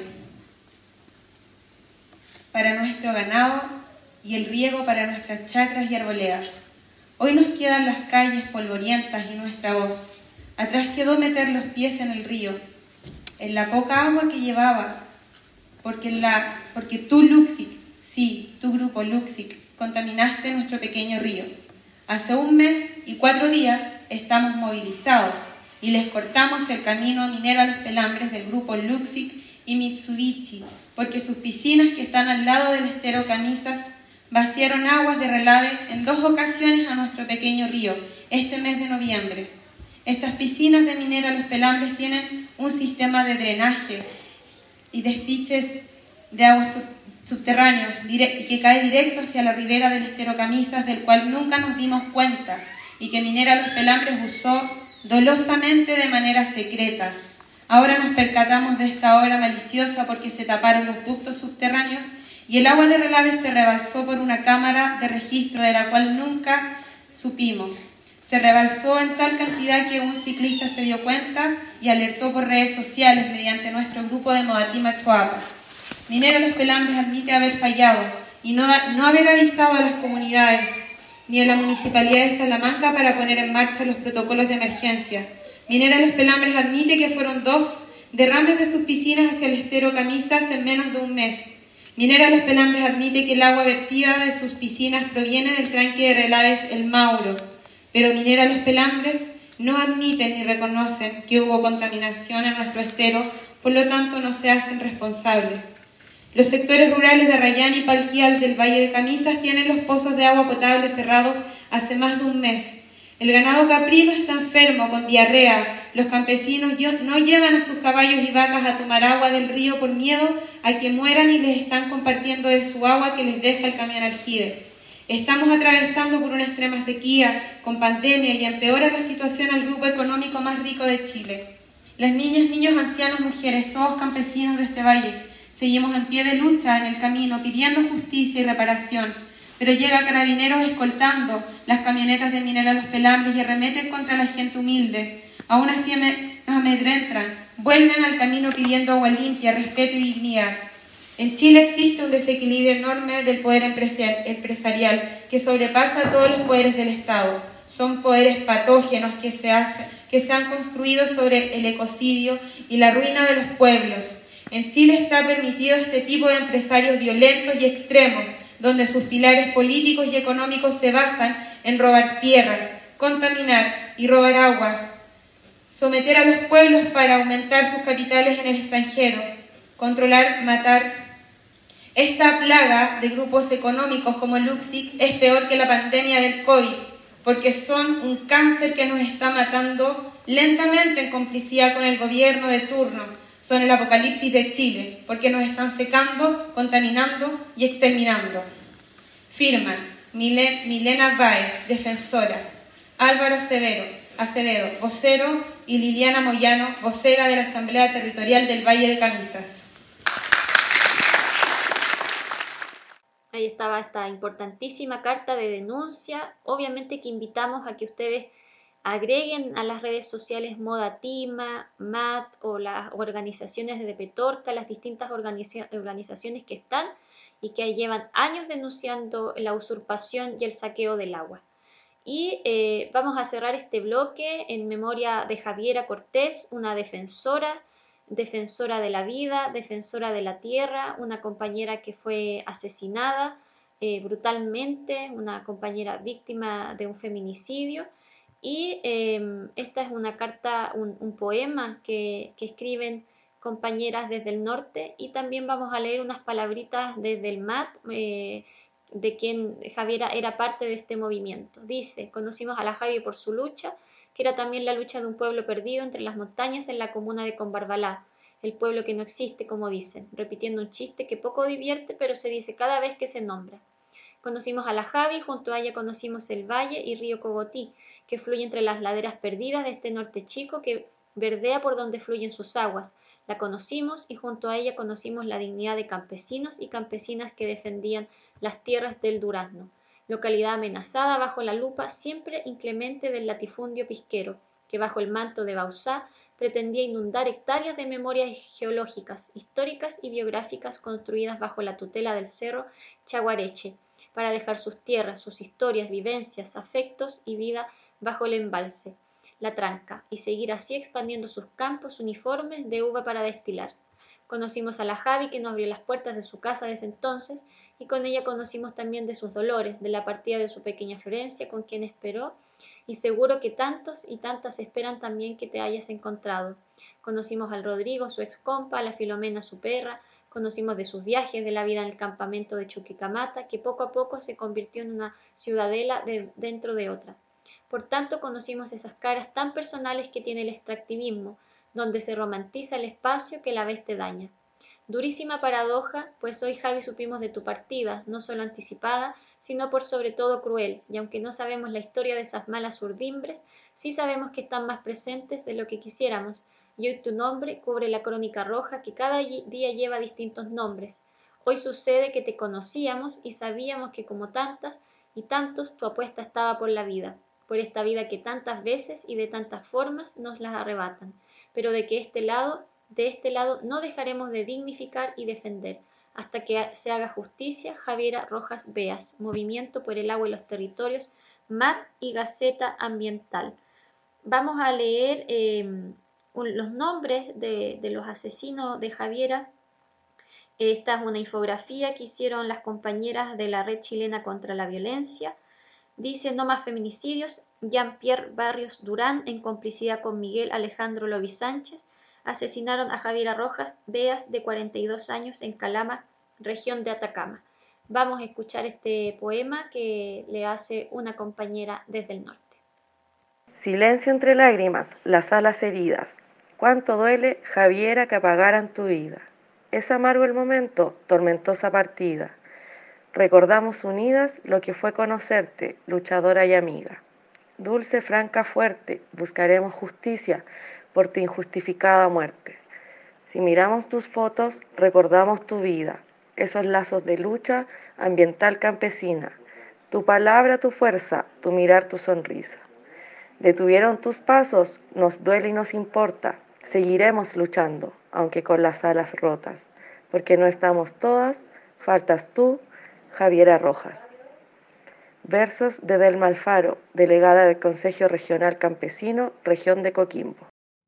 para nuestro ganado y el riego para nuestras chacras y arboledas. Hoy nos quedan las calles polvorientas y nuestra voz. Atrás quedó meter los pies en el río, en la poca agua que llevaba, porque tú, Luxic, sí, tu grupo Luxic, contaminaste nuestro pequeño río. Hace un mes y 4 días estamos movilizados y les cortamos el camino minero a los pelambres del grupo Luxic y Mitsubishi, porque sus piscinas que están al lado del estero Camisas vaciaron aguas de relave en 2 ocasiones a nuestro pequeño río este mes de noviembre. Estas piscinas de minero a los pelambres tienen un sistema de drenaje y despiches de agua subterráneo y que cae directo hacia la ribera del estero Camisas, del cual nunca nos dimos cuenta y que Minera Los Pelambres usó dolosamente de manera secreta. Ahora nos percatamos de esta obra maliciosa porque se taparon los ductos subterráneos y el agua de relave se rebalsó por una cámara de registro de la cual nunca supimos. Se rebalsó en tal cantidad que un ciclista se dio cuenta y alertó por redes sociales mediante nuestro grupo de Modatima Choapa. Minera Los Pelambres admite haber fallado y no haber avisado a las comunidades ni a la Municipalidad de Salamanca para poner en marcha los protocolos de emergencia. Minera Los Pelambres admite que fueron 2 derrames de sus piscinas hacia el estero Camisas en menos de un mes. Minera Los Pelambres admite que el agua vertida de sus piscinas proviene del tranque de relaves El Mauro, pero Minera Los Pelambres no admiten ni reconocen que hubo contaminación en nuestro estero, por lo tanto no se hacen responsables. Los sectores rurales de Arrayán y Palquial del Valle de Camisas tienen los pozos de agua potable cerrados hace más de un mes. El ganado caprino está enfermo, con diarrea. Los campesinos no llevan a sus caballos y vacas a tomar agua del río por miedo a que mueran y les están compartiendo de su agua que les deja el camión aljibe. Estamos atravesando por una extrema sequía, con pandemia, y empeora la situación al grupo económico más rico de Chile. Las niñas, niños, ancianos, mujeres, todos campesinos de este valle, seguimos en pie de lucha en el camino, pidiendo justicia y reparación. Pero llega Carabineros escoltando las camionetas de Minera Los Pelambres y arremeten contra la gente humilde. Aún así nos amedrentan, vuelven al camino pidiendo agua limpia, respeto y dignidad. En Chile existe un desequilibrio enorme del poder empresarial que sobrepasa todos los poderes del Estado. Son poderes patógenos que se han construido sobre el ecocidio y la ruina de los pueblos. En Chile está permitido este tipo de empresarios violentos y extremos, donde sus pilares políticos y económicos se basan en robar tierras, contaminar y robar aguas, someter a los pueblos para aumentar sus capitales en el extranjero, controlar, matar. Esta plaga de grupos económicos como Luxic es peor que la pandemia del COVID, porque son un cáncer que nos está matando lentamente en complicidad con el gobierno de turno. Son el apocalipsis de Chile, porque nos están secando, contaminando y exterminando. Firman Milena Báez, defensora, Álvaro Acevedo, vocero, y Liliana Moyano, vocera de la Asamblea Territorial del Valle de Camisas. Ahí estaba esta importantísima carta de denuncia. Obviamente que invitamos a que ustedes agreguen a las redes sociales Modatima, MAT o las organizaciones de Petorca, las distintas organizaciones que están y que llevan años denunciando la usurpación y el saqueo del agua. Y vamos a cerrar este bloque en memoria de Javiera Cortés, una defensora de la vida, defensora de la tierra, una compañera que fue asesinada brutalmente, una compañera víctima de un feminicidio. Y esta es una carta, un poema que escriben compañeras desde el norte, y también vamos a leer unas palabritas desde el MAT, de quien Javiera era parte de este movimiento. Dice: conocimos a la Javi por su lucha, que era también la lucha de un pueblo perdido entre las montañas en la comuna de Combarbalá, el pueblo que no existe, como dicen, repitiendo un chiste que poco divierte, pero se dice cada vez que se nombra. Conocimos a la Javi, junto a ella conocimos el valle y río Cogotí, que fluye entre las laderas perdidas de este norte chico que verdea por donde fluyen sus aguas. La conocimos y junto a ella conocimos la dignidad de campesinos y campesinas que defendían las tierras del Durazno, localidad amenazada bajo la lupa siempre inclemente del latifundio pisquero, que bajo el manto de Bauzá pretendía inundar hectáreas de memorias geológicas, históricas y biográficas construidas bajo la tutela del cerro Chaguareche, para dejar sus tierras, sus historias, vivencias, afectos y vida bajo el embalse, la tranca, y seguir así expandiendo sus campos uniformes de uva para destilar. Conocimos a la Javi, que nos abrió las puertas de su casa desde entonces, y con ella conocimos también de sus dolores, de la partida de su pequeña Florencia, con quien esperó, y seguro que tantos y tantas esperan también que te hayas encontrado. Conocimos al Rodrigo, su ex compa, a la Filomena, su perra. Conocimos de sus viajes, de la vida en el campamento de Chuquicamata, que poco a poco se convirtió en una ciudadela dentro de otra. Por tanto, conocimos esas caras tan personales que tiene el extractivismo, donde se romantiza el espacio que la vez te daña. Durísima paradoja, pues hoy, Javi, supimos de tu partida, no solo anticipada, sino por sobre todo cruel, y aunque no sabemos la historia de esas malas urdimbres, sí sabemos que están más presentes de lo que quisiéramos, y hoy tu nombre cubre la crónica roja que cada día lleva distintos nombres. Hoy sucede que te conocíamos y sabíamos que como tantas y tantos tu apuesta estaba por la vida, por esta vida que tantas veces y de tantas formas nos las arrebatan, pero de este lado no dejaremos de dignificar y defender, hasta que se haga justicia. Javiera Rojas Beas, Movimiento por el Agua y los Territorios, MAC y Gaceta Ambiental. Vamos a leer los nombres de los asesinos de Javiera. Esta es una infografía que hicieron las compañeras de la Red Chilena contra la Violencia. Dice: no más feminicidios. Jean-Pierre Barrios Durán, en complicidad con Miguel Alejandro Lovi Sánchez, asesinaron a Javiera Rojas Beas, de 42 años, en Calama, región de Atacama. Vamos a escuchar este poema que le hace una compañera desde el norte. Silencio entre lágrimas, las alas heridas. Cuánto duele, Javiera, que apagaran tu vida. Es amargo el momento, tormentosa partida. Recordamos unidas lo que fue conocerte, luchadora y amiga. Dulce, franca, fuerte, buscaremos justicia por tu injustificada muerte. Si miramos tus fotos, recordamos tu vida, esos lazos de lucha ambiental campesina, tu palabra, tu fuerza, tu mirar, tu sonrisa. Detuvieron tus pasos, nos duele y nos importa, seguiremos luchando, aunque con las alas rotas, porque no estamos todas, faltas tú, Javiera Rojas. Versos de Delma Alfaro, delegada del Consejo Regional Campesino, región de Coquimbo.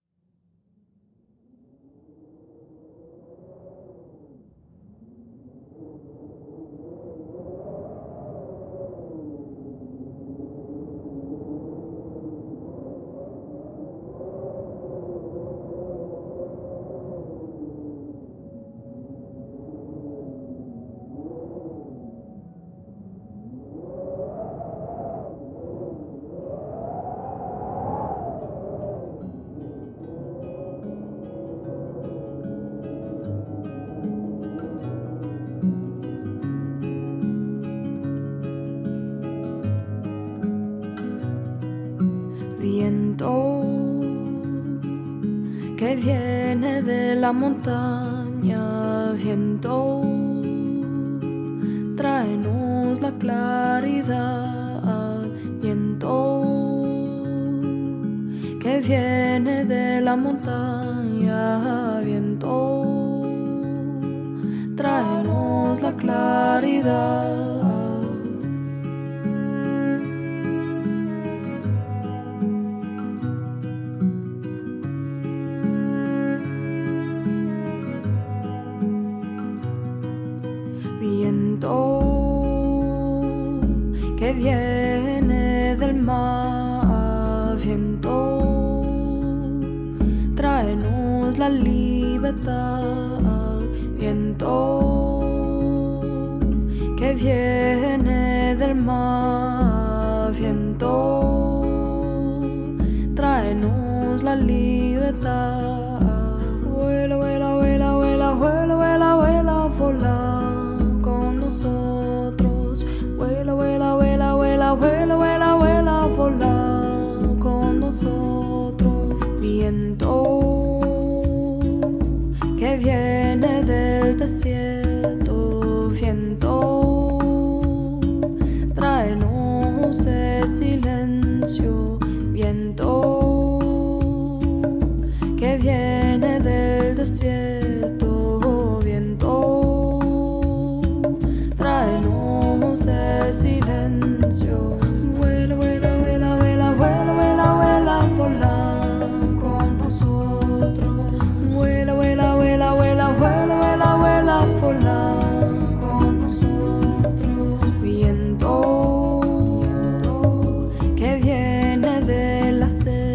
Viento que viene de la montaña, viento, tráenos la claridad. Viento que viene de la montaña, viento, tráenos la claridad. Que viene del mar, viento, tráenos la libertad. Viento que viene del mar, viento, tráenos la libertad. Vuela, vuela, vuela, vuela, vuela, vuela, vuela, vola con nosotros. Vuela, vuela, vuela, vuela, vuela, vuela, vuela, vola con nosotros. Viento que viene del desierto, viento, tráenos el silencio. Viento que viene del desierto, viento, tráenos el silencio. Vuela, vuela, vuela, vuela, vuela, vuela, vuela, vola con nosotros. Vuela, vuela, vuela, vuela, vuela, vuela, vuela, vola con nosotros. Viento que viene de la selva,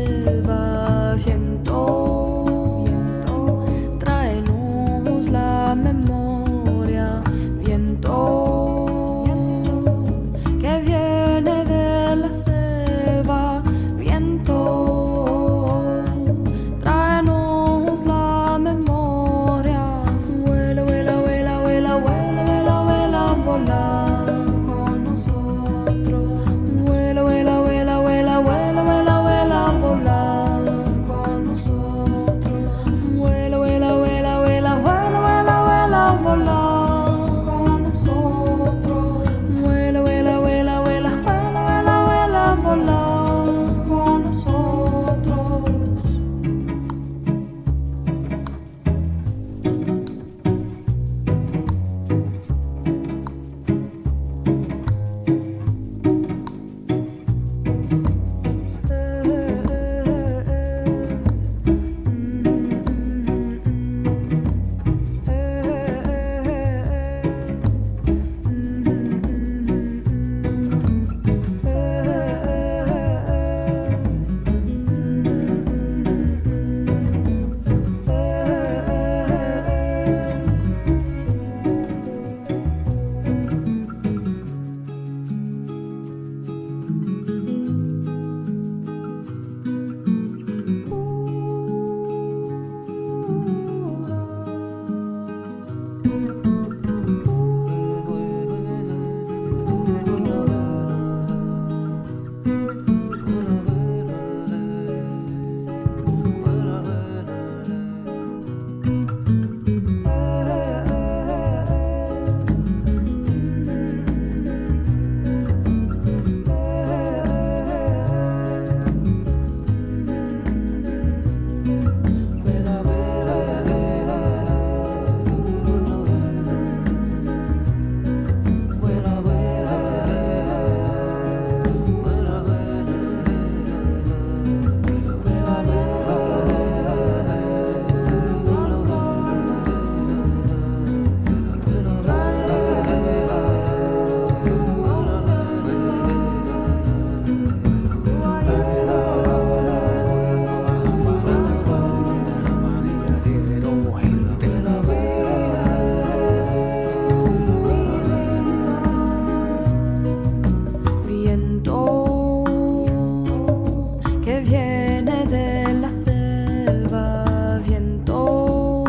que viene de la selva, viento,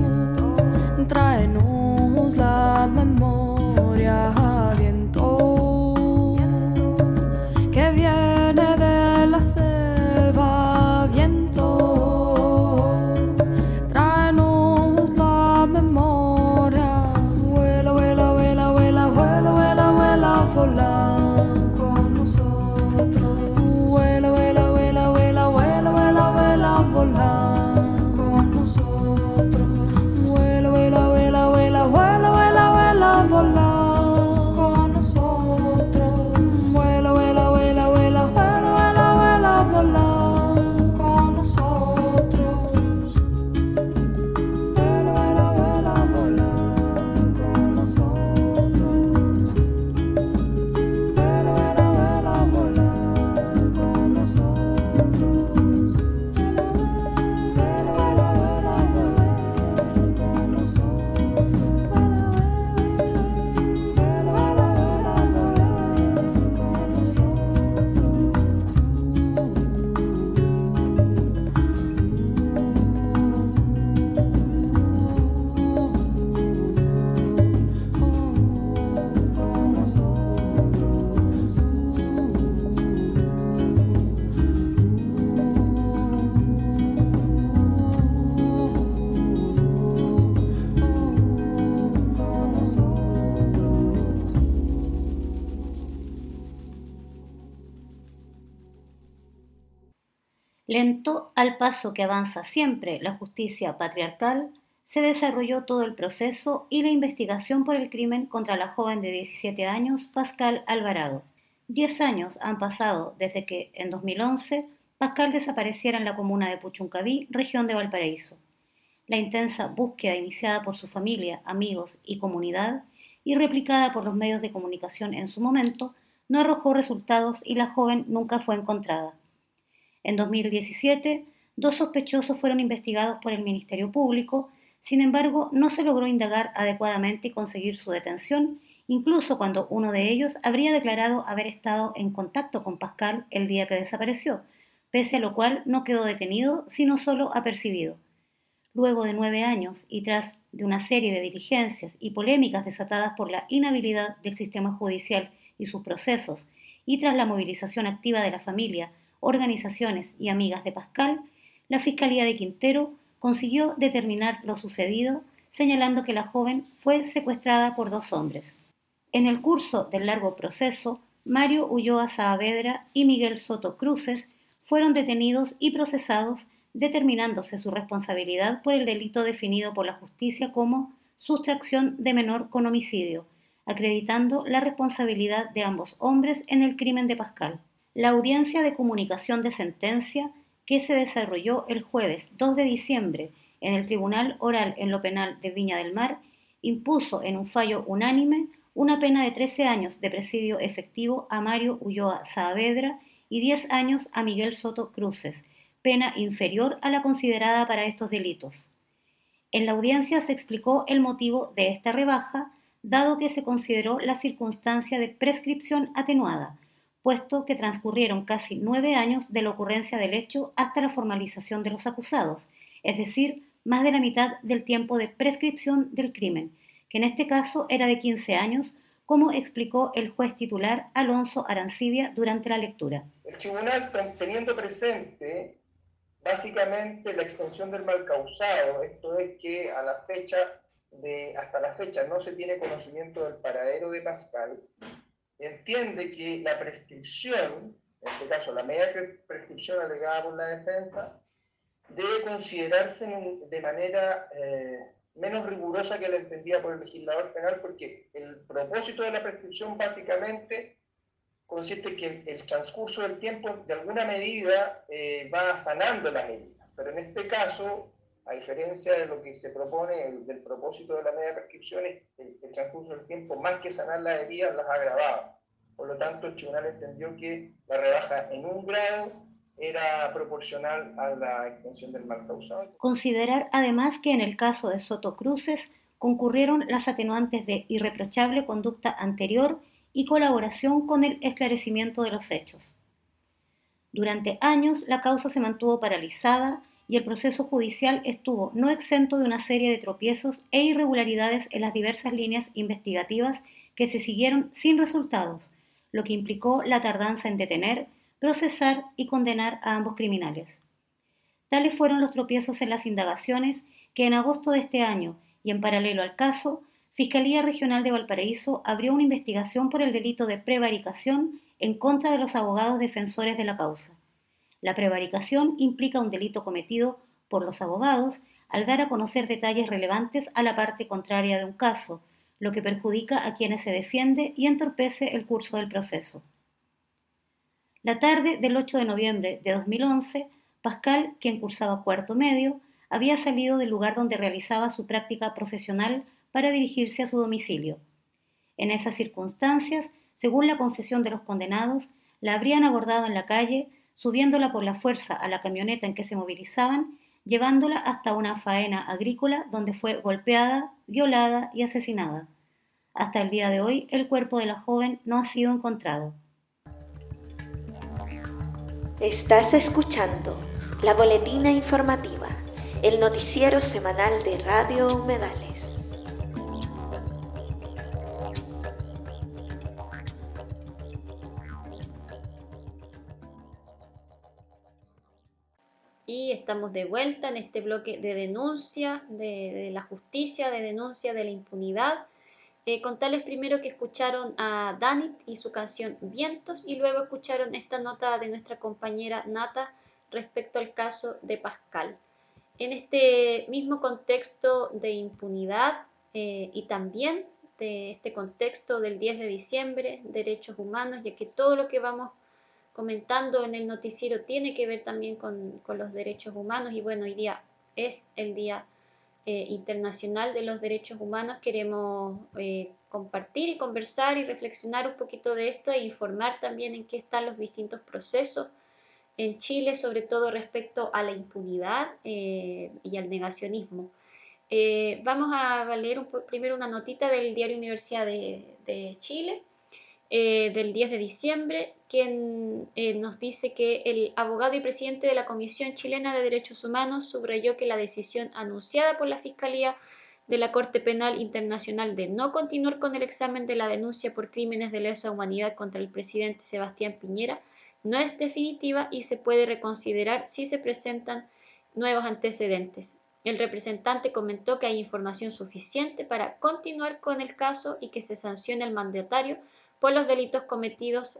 tráenos la memoria, viento, que viene de la selva, viento, tráenos la memoria, vuela, vuela, vuela, vuela, vuela, vuela, vuela, vola. Lento al paso que avanza siempre la justicia patriarcal, se desarrolló todo el proceso y la investigación por el crimen contra la joven de 17 años, Pascal Alvarado. 10 años han pasado desde que, en 2011, Pascal desapareciera en la comuna de Puchuncaví, región de Valparaíso. La intensa búsqueda iniciada por su familia, amigos y comunidad, y replicada por los medios de comunicación en su momento, no arrojó resultados y la joven nunca fue encontrada. En 2017, 2 sospechosos fueron investigados por el Ministerio Público, sin embargo, no se logró indagar adecuadamente y conseguir su detención, incluso cuando uno de ellos habría declarado haber estado en contacto con Pascal el día que desapareció, pese a lo cual no quedó detenido, sino solo apercibido. Luego de 9 años y tras de una serie de diligencias y polémicas desatadas por la inhabilidad del sistema judicial y sus procesos, y tras la movilización activa de la familia, organizaciones y amigas de Pascal, la Fiscalía de Quintero consiguió determinar lo sucedido, señalando que la joven fue secuestrada por 2 hombres. En el curso del largo proceso, Mario Ulloa Saavedra y Miguel Soto Cruces fueron detenidos y procesados, determinándose su responsabilidad por el delito definido por la justicia como sustracción de menor con homicidio, acreditando la responsabilidad de ambos hombres en el crimen de Pascal. La audiencia de comunicación de sentencia, que se desarrolló el jueves 2 de diciembre en el Tribunal Oral en lo Penal de Viña del Mar, impuso en un fallo unánime una pena de 13 años de presidio efectivo a Mario Ulloa Saavedra y 10 años a Miguel Soto Cruces, pena inferior a la considerada para estos delitos. En la audiencia se explicó el motivo de esta rebaja, dado que se consideró la circunstancia de prescripción atenuada, puesto que transcurrieron casi 9 años de la ocurrencia del hecho hasta la formalización de los acusados, es decir, más de la mitad del tiempo de prescripción del crimen, que en este caso era de 15 años, como explicó el juez titular Alonso Arancibia durante la lectura. El tribunal, teniendo presente básicamente la extensión del mal causado, esto es que hasta la fecha no se tiene conocimiento del paradero de Pascal, entiende que la prescripción, en este caso la media prescripción alegada por la defensa, debe considerarse de manera menos rigurosa que la entendida por el legislador penal, porque el propósito de la prescripción básicamente consiste en que el transcurso del tiempo de alguna medida va sanando las heridas, pero en este caso, a diferencia de lo que se propone del propósito de la media prescripción, el transcurso del tiempo, más que sanar las heridas, las agravaba. Por lo tanto, el tribunal entendió que la rebaja en 1 grado era proporcional a la extensión del mal causado. Considerar además que en el caso de Soto Cruces concurrieron las atenuantes de irreprochable conducta anterior y colaboración con el esclarecimiento de los hechos. Durante años la causa se mantuvo paralizada y el proceso judicial estuvo no exento de una serie de tropiezos e irregularidades en las diversas líneas investigativas que se siguieron sin resultados, lo que implicó la tardanza en detener, procesar y condenar a ambos criminales. Tales fueron los tropiezos en las indagaciones que en agosto de este año, y en paralelo al caso, Fiscalía Regional de Valparaíso abrió una investigación por el delito de prevaricación en contra de los abogados defensores de la causa. La prevaricación implica un delito cometido por los abogados al dar a conocer detalles relevantes a la parte contraria de un caso, lo que perjudica a quienes se defiende y entorpece el curso del proceso. La tarde del 8 de noviembre de 2011, Pascal, quien cursaba cuarto medio, había salido del lugar donde realizaba su práctica profesional para dirigirse a su domicilio. En esas circunstancias, según la confesión de los condenados, la habrían abordado en la calle, subiéndola por la fuerza a la camioneta en que se movilizaban, llevándola hasta una faena agrícola donde fue golpeada, violada y asesinada. Hasta el día de hoy, el cuerpo de la joven no ha sido encontrado. Estás escuchando la Boletina Informativa, el noticiero semanal de Radio Humedales. Y estamos de vuelta en este bloque de denuncia de la justicia, de denuncia de la impunidad. Contarles primero que escucharon a Danit y su canción Vientos, y luego escucharon esta nota de nuestra compañera Nata respecto al caso de Pascal. En este mismo contexto de impunidad y también de este contexto del 10 de diciembre, derechos humanos, ya que todo lo que vamos comentando en el noticiero tiene que ver también con los derechos humanos, y bueno, hoy día es el Día Internacional de los Derechos Humanos. Queremos compartir y conversar y reflexionar un poquito de esto e informar también en qué están los distintos procesos en Chile, sobre todo respecto a la impunidad y al negacionismo. Vamos a leer primero una notita del diario Universidad de Chile, del 10 de diciembre, quien nos dice que el abogado y presidente de la Comisión Chilena de Derechos Humanos subrayó que la decisión anunciada por la Fiscalía de la Corte Penal Internacional de no continuar con el examen de la denuncia por crímenes de lesa humanidad contra el presidente Sebastián Piñera no es definitiva y se puede reconsiderar si se presentan nuevos antecedentes. El representante comentó que hay información suficiente para continuar con el caso y que se sancione al mandatario por los delitos cometidos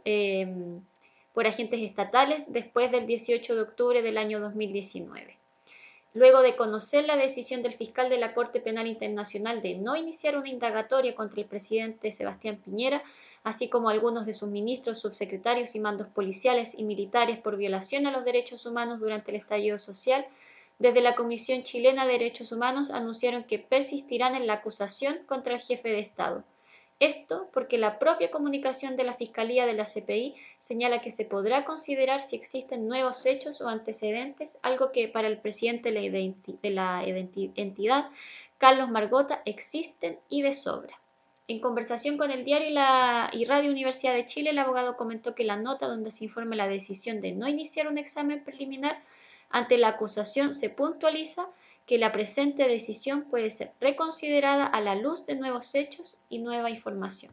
por agentes estatales después del 18 de octubre del año 2019. Luego de conocer la decisión del fiscal de la Corte Penal Internacional de no iniciar una indagatoria contra el presidente Sebastián Piñera, así como algunos de sus ministros, subsecretarios y mandos policiales y militares por violación a los derechos humanos durante el estallido social, desde la Comisión Chilena de Derechos Humanos anunciaron que persistirán en la acusación contra el jefe de Estado. Esto porque la propia comunicación de la Fiscalía de la CPI señala que se podrá considerar si existen nuevos hechos o antecedentes, algo que para el presidente de la entidad, Carlos Margota, existen y de sobra. En conversación con el diario y Radio Universidad de Chile, el abogado comentó que la nota donde se informa la decisión de no iniciar un examen preliminar ante la acusación se puntualiza que la presente decisión puede ser reconsiderada a la luz de nuevos hechos y nueva información.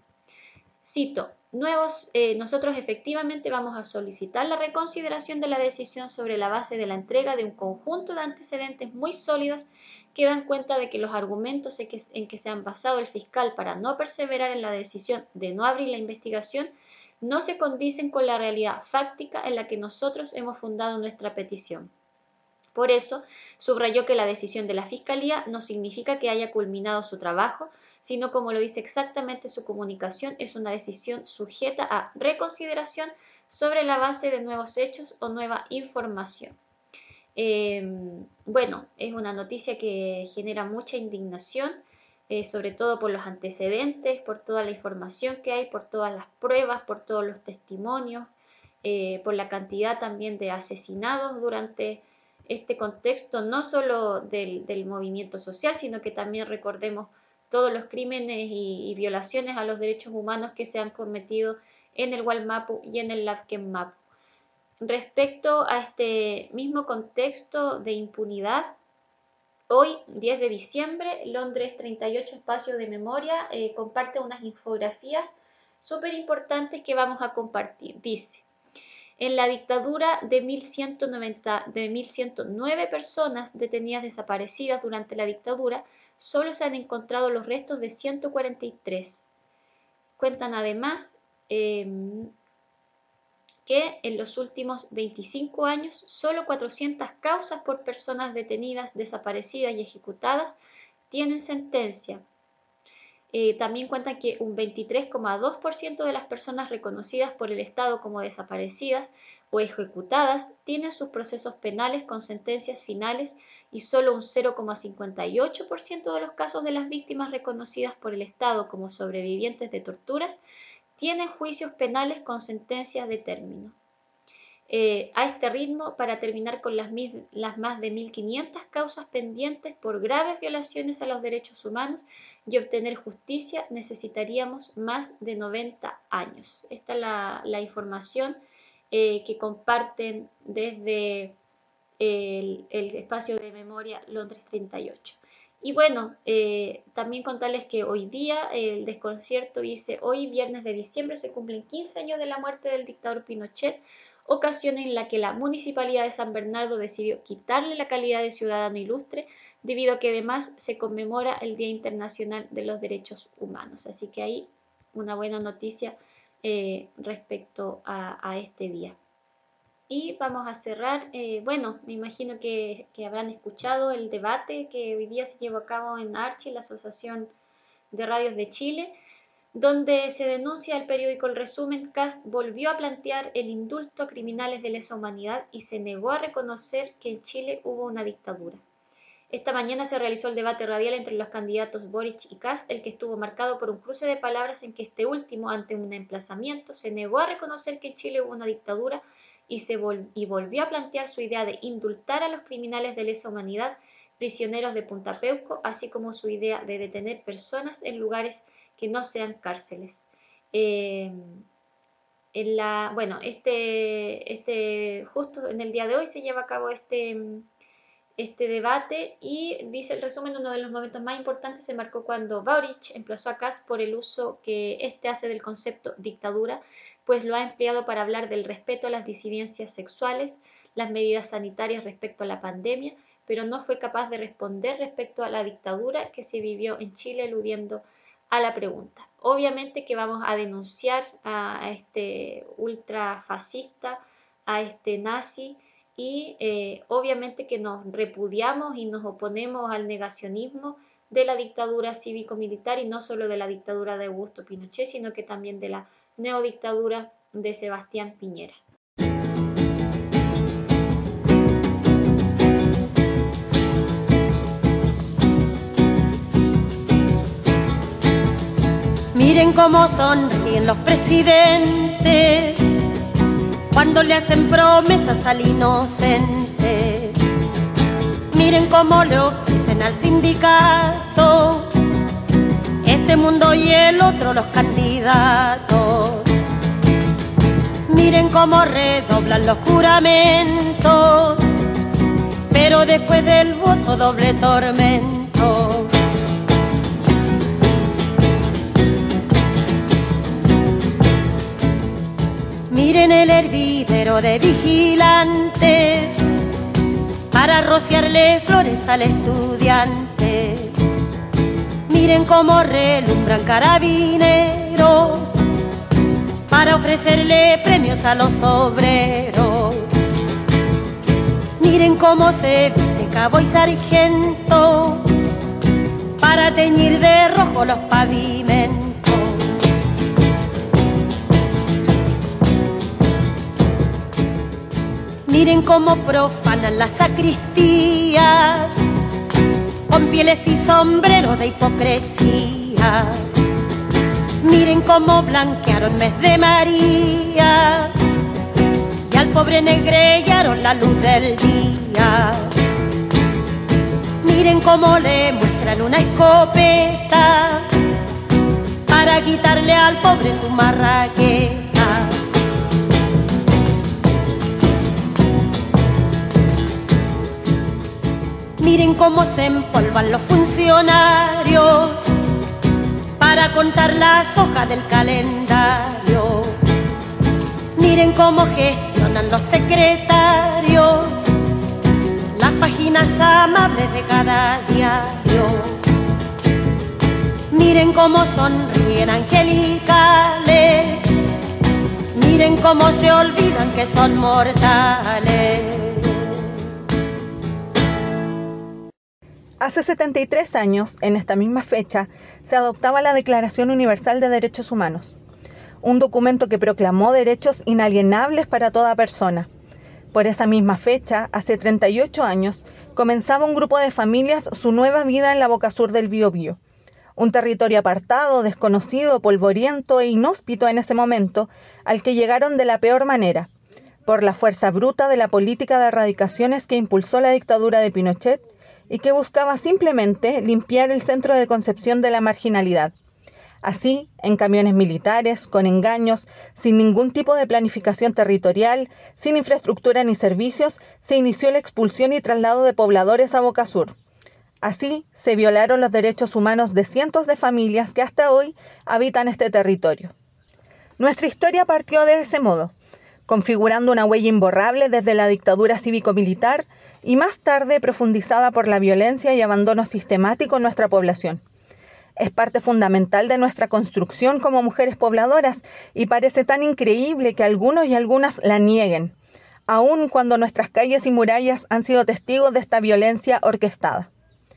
Cito, nosotros efectivamente vamos a solicitar la reconsideración de la decisión sobre la base de la entrega de un conjunto de antecedentes muy sólidos que dan cuenta de que los argumentos en que se han basado el fiscal para no perseverar en la decisión de no abrir la investigación no se condicen con la realidad fáctica en la que nosotros hemos fundado nuestra petición. Por eso, subrayó que la decisión de la Fiscalía no significa que haya culminado su trabajo, sino, como lo dice exactamente su comunicación, es una decisión sujeta a reconsideración sobre la base de nuevos hechos o nueva información. Bueno, es una noticia que genera mucha indignación, sobre todo por los antecedentes, por toda la información que hay, por todas las pruebas, por todos los testimonios, por la cantidad también de asesinados durante este contexto, no solo del movimiento social, sino que también recordemos todos los crímenes y violaciones a los derechos humanos que se han cometido en el Wallmapu y en el Lavquén Mapu. respecto a este mismo contexto de impunidad, hoy, 10 de diciembre, Londres 38 Espacio de Memoria comparte unas infografías súper importantes que vamos a compartir. Dice: en la dictadura de 1109 personas detenidas desaparecidas durante la dictadura, solo se han encontrado los restos de 143. Cuentan además que en los últimos 25 años solo 400 causas por personas detenidas, desaparecidas y ejecutadas tienen sentencia. También cuentan que un 23,2% de las personas reconocidas por el Estado como desaparecidas o ejecutadas tienen sus procesos penales con sentencias finales y solo un 0,58% de los casos de las víctimas reconocidas por el Estado como sobrevivientes de torturas tienen juicios penales con sentencias de término. A este ritmo, para terminar con las más de 1.500 causas pendientes por graves violaciones a los derechos humanos y obtener justicia, necesitaríamos más de 90 años. Esta es la información que comparten desde el espacio de memoria Londres 38. Y bueno, también contarles que hoy día el desconcierto dice: hoy, viernes de diciembre, se cumplen 15 años de la muerte del dictador Pinochet, ocasión en la que la Municipalidad de San Bernardo decidió quitarle la calidad de ciudadano ilustre, debido a que además se conmemora el Día Internacional de los Derechos Humanos. Así que ahí una buena noticia respecto a este día. Y vamos a cerrar, bueno, me imagino que habrán escuchado el debate que hoy día se llevó a cabo en ARCHI, la Asociación de Radios de Chile, donde se denuncia el periódico El Resumen. Kast volvió a plantear el indulto a criminales de lesa humanidad y se negó a reconocer que en Chile hubo una dictadura. Esta mañana se realizó el debate radial entre los candidatos Boric y Kast, el que estuvo marcado por un cruce de palabras en que este último, ante un emplazamiento, se negó a reconocer que en Chile hubo una dictadura y volvió a plantear su idea de indultar a los criminales de lesa humanidad, prisioneros de Punta Peuco, así como su idea de detener personas en lugares que no sean cárceles. Justo en el día de hoy se lleva a cabo este debate, y dice El Resumen: uno de los momentos más importantes se marcó cuando Boric emplazó a Kast por el uso que éste hace del concepto dictadura, pues lo ha empleado para hablar del respeto a las disidencias sexuales, las medidas sanitarias respecto a la pandemia, pero no fue capaz de responder respecto a la dictadura que se vivió en Chile, eludiendo a la pregunta. Obviamente que vamos a denunciar a este ultrafascista, a este nazi, y obviamente que nos repudiamos y nos oponemos al negacionismo de la dictadura cívico-militar, y no solo de la dictadura de Augusto Pinochet, sino que también de la neodictadura de Sebastián Piñera. Miren cómo sonríen los presidentes cuando le hacen promesas al inocente. Miren cómo le ofrecen al sindicato este mundo y el otro los candidatos. Miren cómo redoblan los juramentos, pero después del voto doble tormento. Miren el hervidero de vigilantes para rociarle flores al estudiante. Miren cómo relumbran carabineros para ofrecerle premios a los obreros. Miren cómo se viste cabo y sargento para teñir de rojo los pavimentos. Miren cómo profanan la sacristía con pieles y sombreros de hipocresía. Miren cómo blanquearon mes de María y al pobre negrellaron la luz del día. Miren cómo le muestran una escopeta para quitarle al pobre su marraqueta. Miren cómo se empolvan los funcionarios para contar las hojas del calendario. Miren cómo gestionan los secretarios las páginas amables de cada diario. Miren cómo sonríen angelicales, miren cómo se olvidan que son mortales. Hace 73 años, en esta misma fecha, se adoptaba la Declaración Universal de Derechos Humanos, un documento que proclamó derechos inalienables para toda persona. Por esa misma fecha, hace 38 años, comenzaba un grupo de familias su nueva vida en la boca sur del Biobío, un territorio apartado, desconocido, polvoriento e inhóspito en ese momento, al que llegaron de la peor manera, por la fuerza bruta de la política de erradicaciones que impulsó la dictadura de Pinochet y que buscaba simplemente limpiar el centro de concepción de la marginalidad. Así, en camiones militares, con engaños, sin ningún tipo de planificación territorial, sin infraestructura ni servicios, se inició la expulsión y traslado de pobladores a Boca Sur. Así, se violaron los derechos humanos de cientos de familias que hasta hoy habitan este territorio. Nuestra historia partió de ese modo, configurando una huella imborrable desde la dictadura cívico-militar y más tarde profundizada por la violencia y abandono sistemático en nuestra población. Es parte fundamental de nuestra construcción como mujeres pobladoras y parece tan increíble que algunos y algunas la nieguen, aun cuando nuestras calles y murallas han sido testigos de esta violencia orquestada.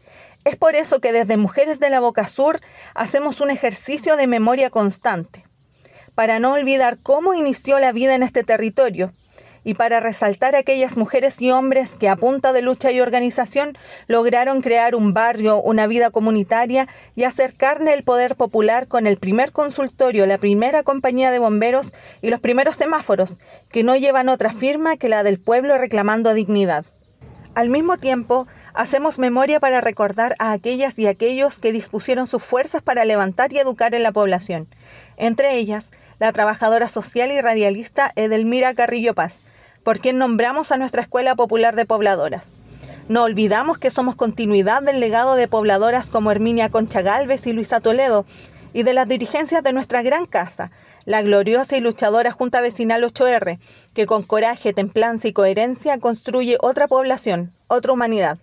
Es por eso que desde Mujeres de la Boca Sur hacemos un ejercicio de memoria constante, para no olvidar cómo inició la vida en este territorio y para resaltar a aquellas mujeres y hombres que a punta de lucha y organización lograron crear un barrio, una vida comunitaria y hacer carne el poder popular con el primer consultorio, la primera compañía de bomberos y los primeros semáforos, que no llevan otra firma que la del pueblo reclamando dignidad. Al mismo tiempo, hacemos memoria para recordar a aquellas y aquellos que dispusieron sus fuerzas para levantar y educar en la población, entre ellas la trabajadora social y radialista Edelmira Carrillo Paz, por quien nombramos a nuestra Escuela Popular de Pobladoras. No olvidamos que somos continuidad del legado de pobladoras como Herminia Concha Gálvez y Luisa Toledo, y de las dirigencias de nuestra gran casa, la gloriosa y luchadora Junta Vecinal 8R, que con coraje, templanza y coherencia construye otra población, otra humanidad.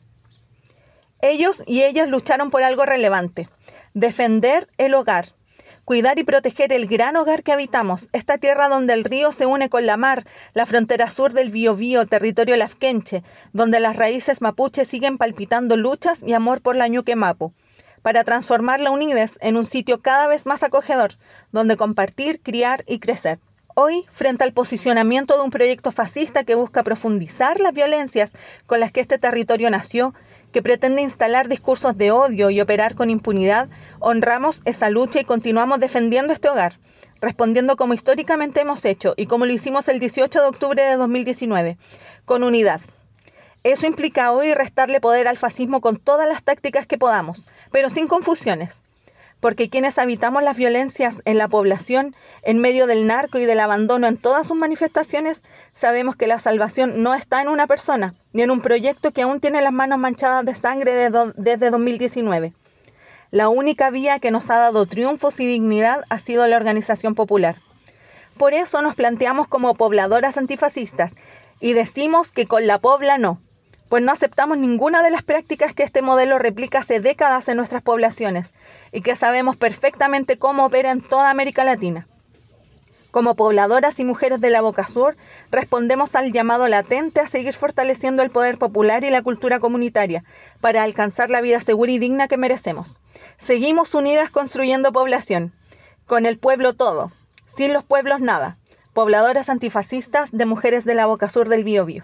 Ellos y ellas lucharon por algo relevante: defender el hogar, cuidar y proteger el gran hogar que habitamos, esta tierra donde el río se une con la mar, la frontera sur del Biobío, territorio lafkenche, donde las raíces mapuches siguen palpitando luchas y amor por la Ñuque Mapu, para transformar la Unides en un sitio cada vez más acogedor, donde compartir, criar y crecer. Hoy, frente al posicionamiento de un proyecto fascista que busca profundizar las violencias con las que este territorio nació, que pretende instalar discursos de odio y operar con impunidad, honramos esa lucha y continuamos defendiendo este hogar, respondiendo como históricamente hemos hecho y como lo hicimos el 18 de octubre de 2019, con unidad. Eso implica hoy restarle poder al fascismo con todas las tácticas que podamos, pero sin confusiones, porque quienes habitamos las violencias en la población, en medio del narco y del abandono en todas sus manifestaciones, sabemos que la salvación no está en una persona, ni en un proyecto que aún tiene las manos manchadas de sangre desde 2019. La única vía que nos ha dado triunfos y dignidad ha sido la organización popular. Por eso nos planteamos como pobladoras antifascistas y decimos que con la pobla no, pues no aceptamos ninguna de las prácticas que este modelo replica hace décadas en nuestras poblaciones y que sabemos perfectamente cómo opera en toda América Latina. Como pobladoras y mujeres de la Boca Sur, respondemos al llamado latente a seguir fortaleciendo el poder popular y la cultura comunitaria para alcanzar la vida segura y digna que merecemos. Seguimos unidas construyendo población, con el pueblo todo, sin los pueblos nada. Pobladoras antifascistas de Mujeres de la Boca Sur del Biobío.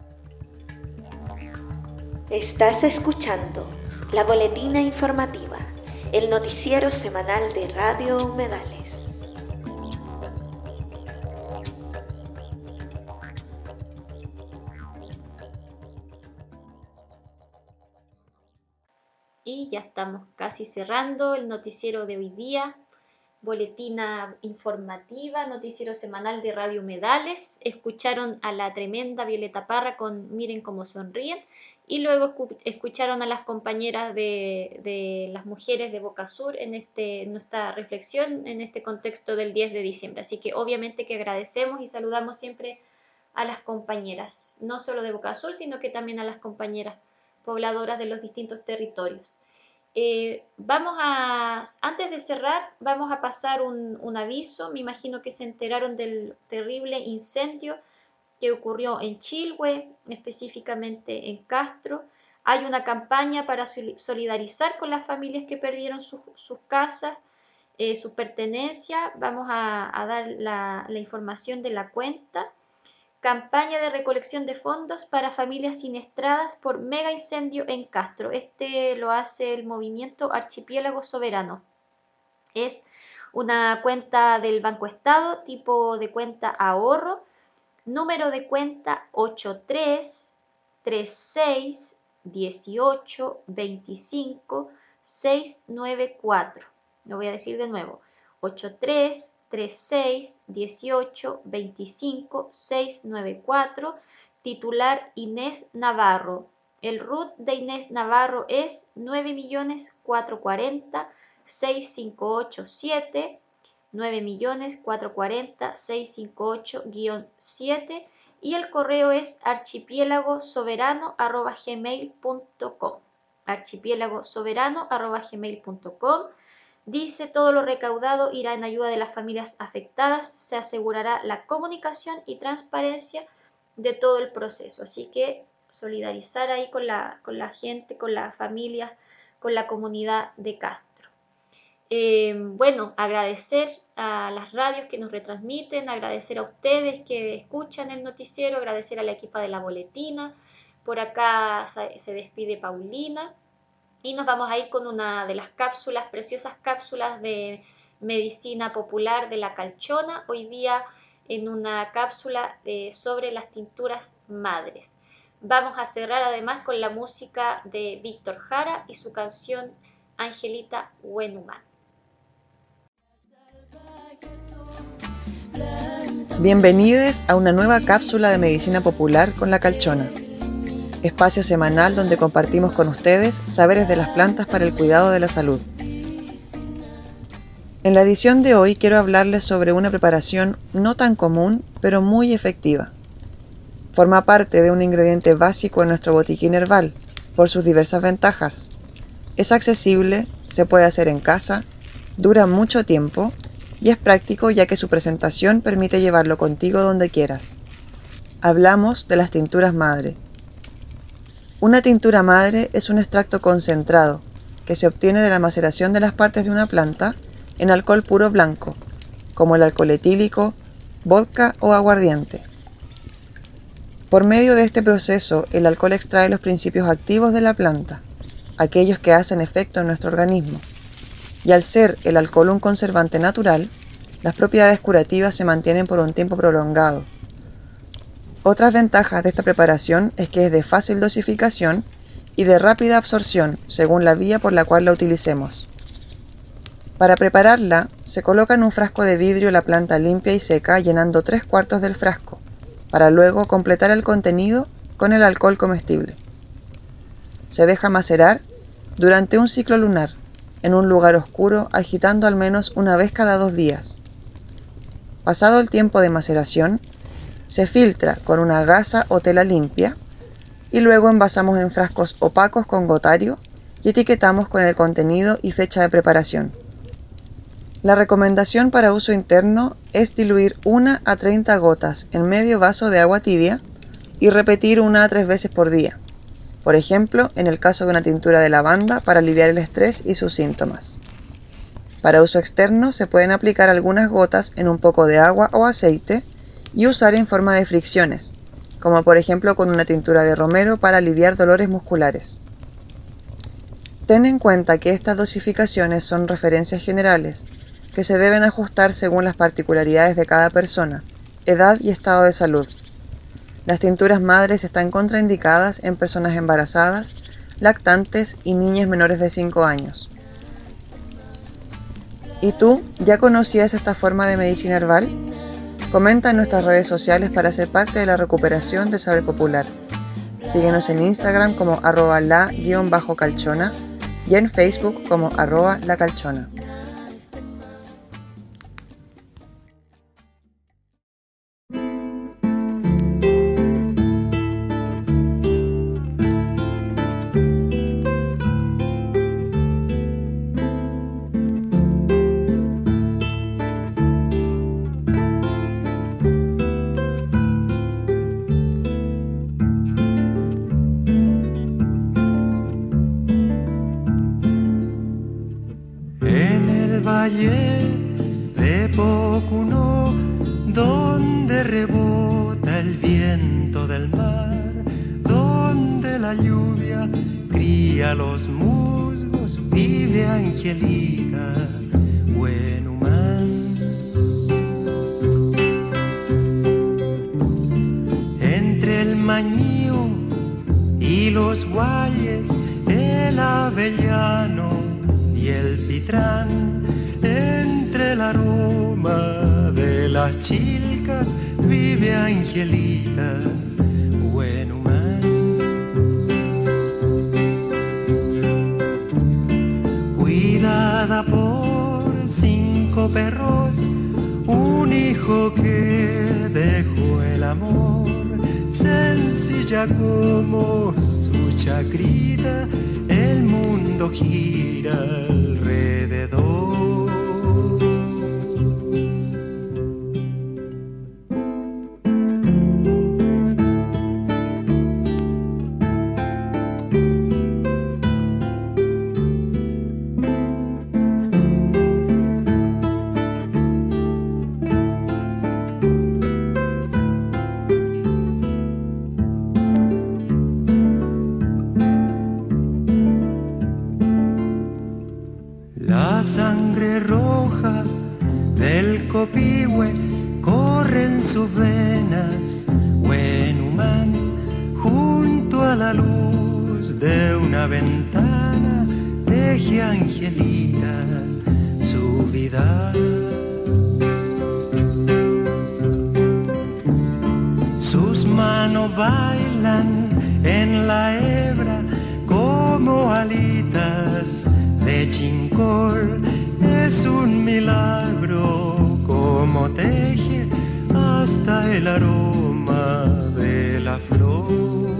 Estás escuchando la Boletina Informativa, el noticiero semanal de Radio Humedales. Y ya estamos casi cerrando el noticiero de hoy día. boletina informativa, noticiero semanal de Radio Humedales. Escucharon a la tremenda Violeta Parra con Miren cómo sonríen, y luego escucharon a las compañeras de las mujeres de Boca Sur en nuestra reflexión en este contexto del 10 de diciembre. Así que obviamente que agradecemos y saludamos siempre a las compañeras, no solo de Boca Sur, sino que también a las compañeras pobladoras de los distintos territorios. Antes de cerrar, vamos a pasar un aviso. Me imagino que se enteraron del terrible incendio que ocurrió en Chilhue, específicamente en Castro. Hay una campaña para solidarizar con las familias que perdieron sus casas, sus pertenencias. Vamos a dar la información de la cuenta. Campaña de recolección de fondos para familias siniestradas por mega incendio en Castro. Lo hace el movimiento Archipiélago Soberano. Es una cuenta del Banco Estado, tipo de cuenta ahorro, número de cuenta 83361825 Lo voy a decir de nuevo. 83361825 titular Inés Navarro. El RUT de Inés Navarro es 9.440.6587, 9.440.6587, y el correo es archipiélagosoberano@gmail.com. archipiélagosoberano@gmail.com. Dice: todo lo recaudado irá en ayuda de las familias afectadas. Se asegurará la comunicación y transparencia de todo el proceso. Así que solidarizar ahí con la gente, con las familias, con la comunidad de Castro. Agradecer a las radios que nos retransmiten, agradecer a ustedes que escuchan el noticiero, agradecer a la equipa de la boletina. Por acá se despide Paulina. Y nos vamos a ir con una de las preciosas cápsulas de medicina popular de la Calchona, hoy día en una cápsula sobre las tinturas madres. Vamos a cerrar además con la música de Víctor Jara y su canción Angelita Huenuman. Bienvenidos a una nueva cápsula de medicina popular con la Calchona. Espacio semanal donde compartimos con ustedes saberes de las plantas para el cuidado de la salud. En la edición de hoy quiero hablarles sobre una preparación no tan común, pero muy efectiva. Forma parte de un ingrediente básico en nuestro botiquín herbal, por sus diversas ventajas. Es accesible, se puede hacer en casa, dura mucho tiempo y es práctico ya que su presentación permite llevarlo contigo donde quieras. Hablamos de las tinturas madre. Una tintura madre es un extracto concentrado que se obtiene de la maceración de las partes de una planta en alcohol puro blanco, como el alcohol etílico, vodka o aguardiente. Por medio de este proceso, el alcohol extrae los principios activos de la planta, aquellos que hacen efecto en nuestro organismo, y al ser el alcohol un conservante natural, las propiedades curativas se mantienen por un tiempo prolongado. Otras ventajas de esta preparación es que es de fácil dosificación y de rápida absorción según la vía por la cual la utilicemos. Para prepararla, se coloca en un frasco de vidrio la planta limpia y seca llenando 3/4 del frasco, para luego completar el contenido con el alcohol comestible. Se deja macerar durante un ciclo lunar, en un lugar oscuro, agitando al menos una vez cada 2 días. Pasado el tiempo de maceración, se filtra con una gasa o tela limpia y luego envasamos en frascos opacos con gotario y etiquetamos con el contenido y fecha de preparación. La recomendación para uso interno es diluir 1 a 30 gotas en medio vaso de agua tibia y repetir 1 a 3 veces por día. Por ejemplo, en el caso de una tintura de lavanda para aliviar el estrés y sus síntomas. Para uso externo se pueden aplicar algunas gotas en un poco de agua o aceite y usar en forma de fricciones, como por ejemplo con una tintura de romero para aliviar dolores musculares. Ten en cuenta que estas dosificaciones son referencias generales, que se deben ajustar según las particularidades de cada persona, edad y estado de salud. Las tinturas madres están contraindicadas en personas embarazadas, lactantes y niñas menores de 5 años. ¿Y tú, ya conocías esta forma de medicina herbal? Comenta en nuestras redes sociales para ser parte de la recuperación del saber popular. Síguenos en Instagram como @la_calchona y en Facebook como @lacalchona. Valle de Pocuno, donde rebota el viento del mar, donde la lluvia cría los musgos, vive Angelita Huenumán. Entre el mañío y los guayes, el avellano y el pitrán, entre el aroma de las chilcas vive Angelita Huenumán. Cuidada por 5 perros, un hijo que dejó el amor, sencilla como su chacrita, el mundo gira alrededor. La sangre roja del Copihue corre en sus venas, Huenumán, junto a la luz de una ventana, teje Angelita su vida. Sus manos bailan en la hebra como alitas de chincol, es un milagro como teje hasta el aroma de la flor.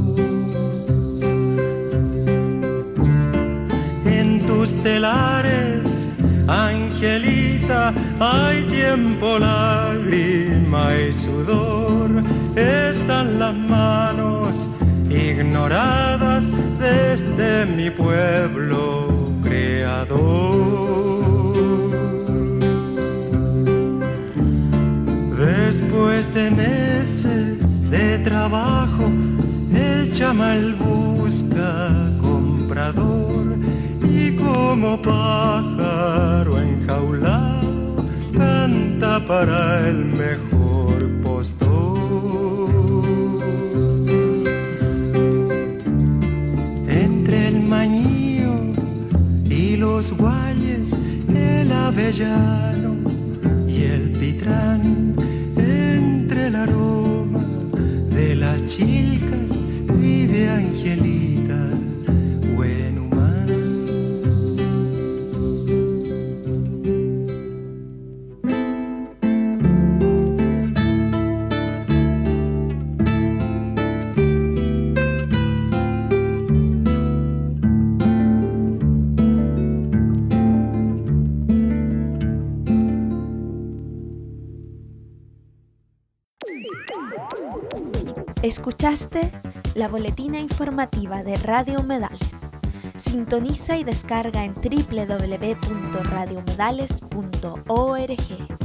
En tus telares, Angelita, hay tiempo, lágrima y sudor, están las manos ignoradas desde mi pueblo creador. Después de meses de trabajo, el chamal busca comprador y como pájaro enjaulado canta para el mejor postor. Entre el mañío y los guayes, el avellano y el pitrán, entre el aroma de las chilcas vive Angelita Huenumán. Escuchaste la boletina informativa de Radio Humedales. Sintoniza y descarga en www.radiohumedales.org.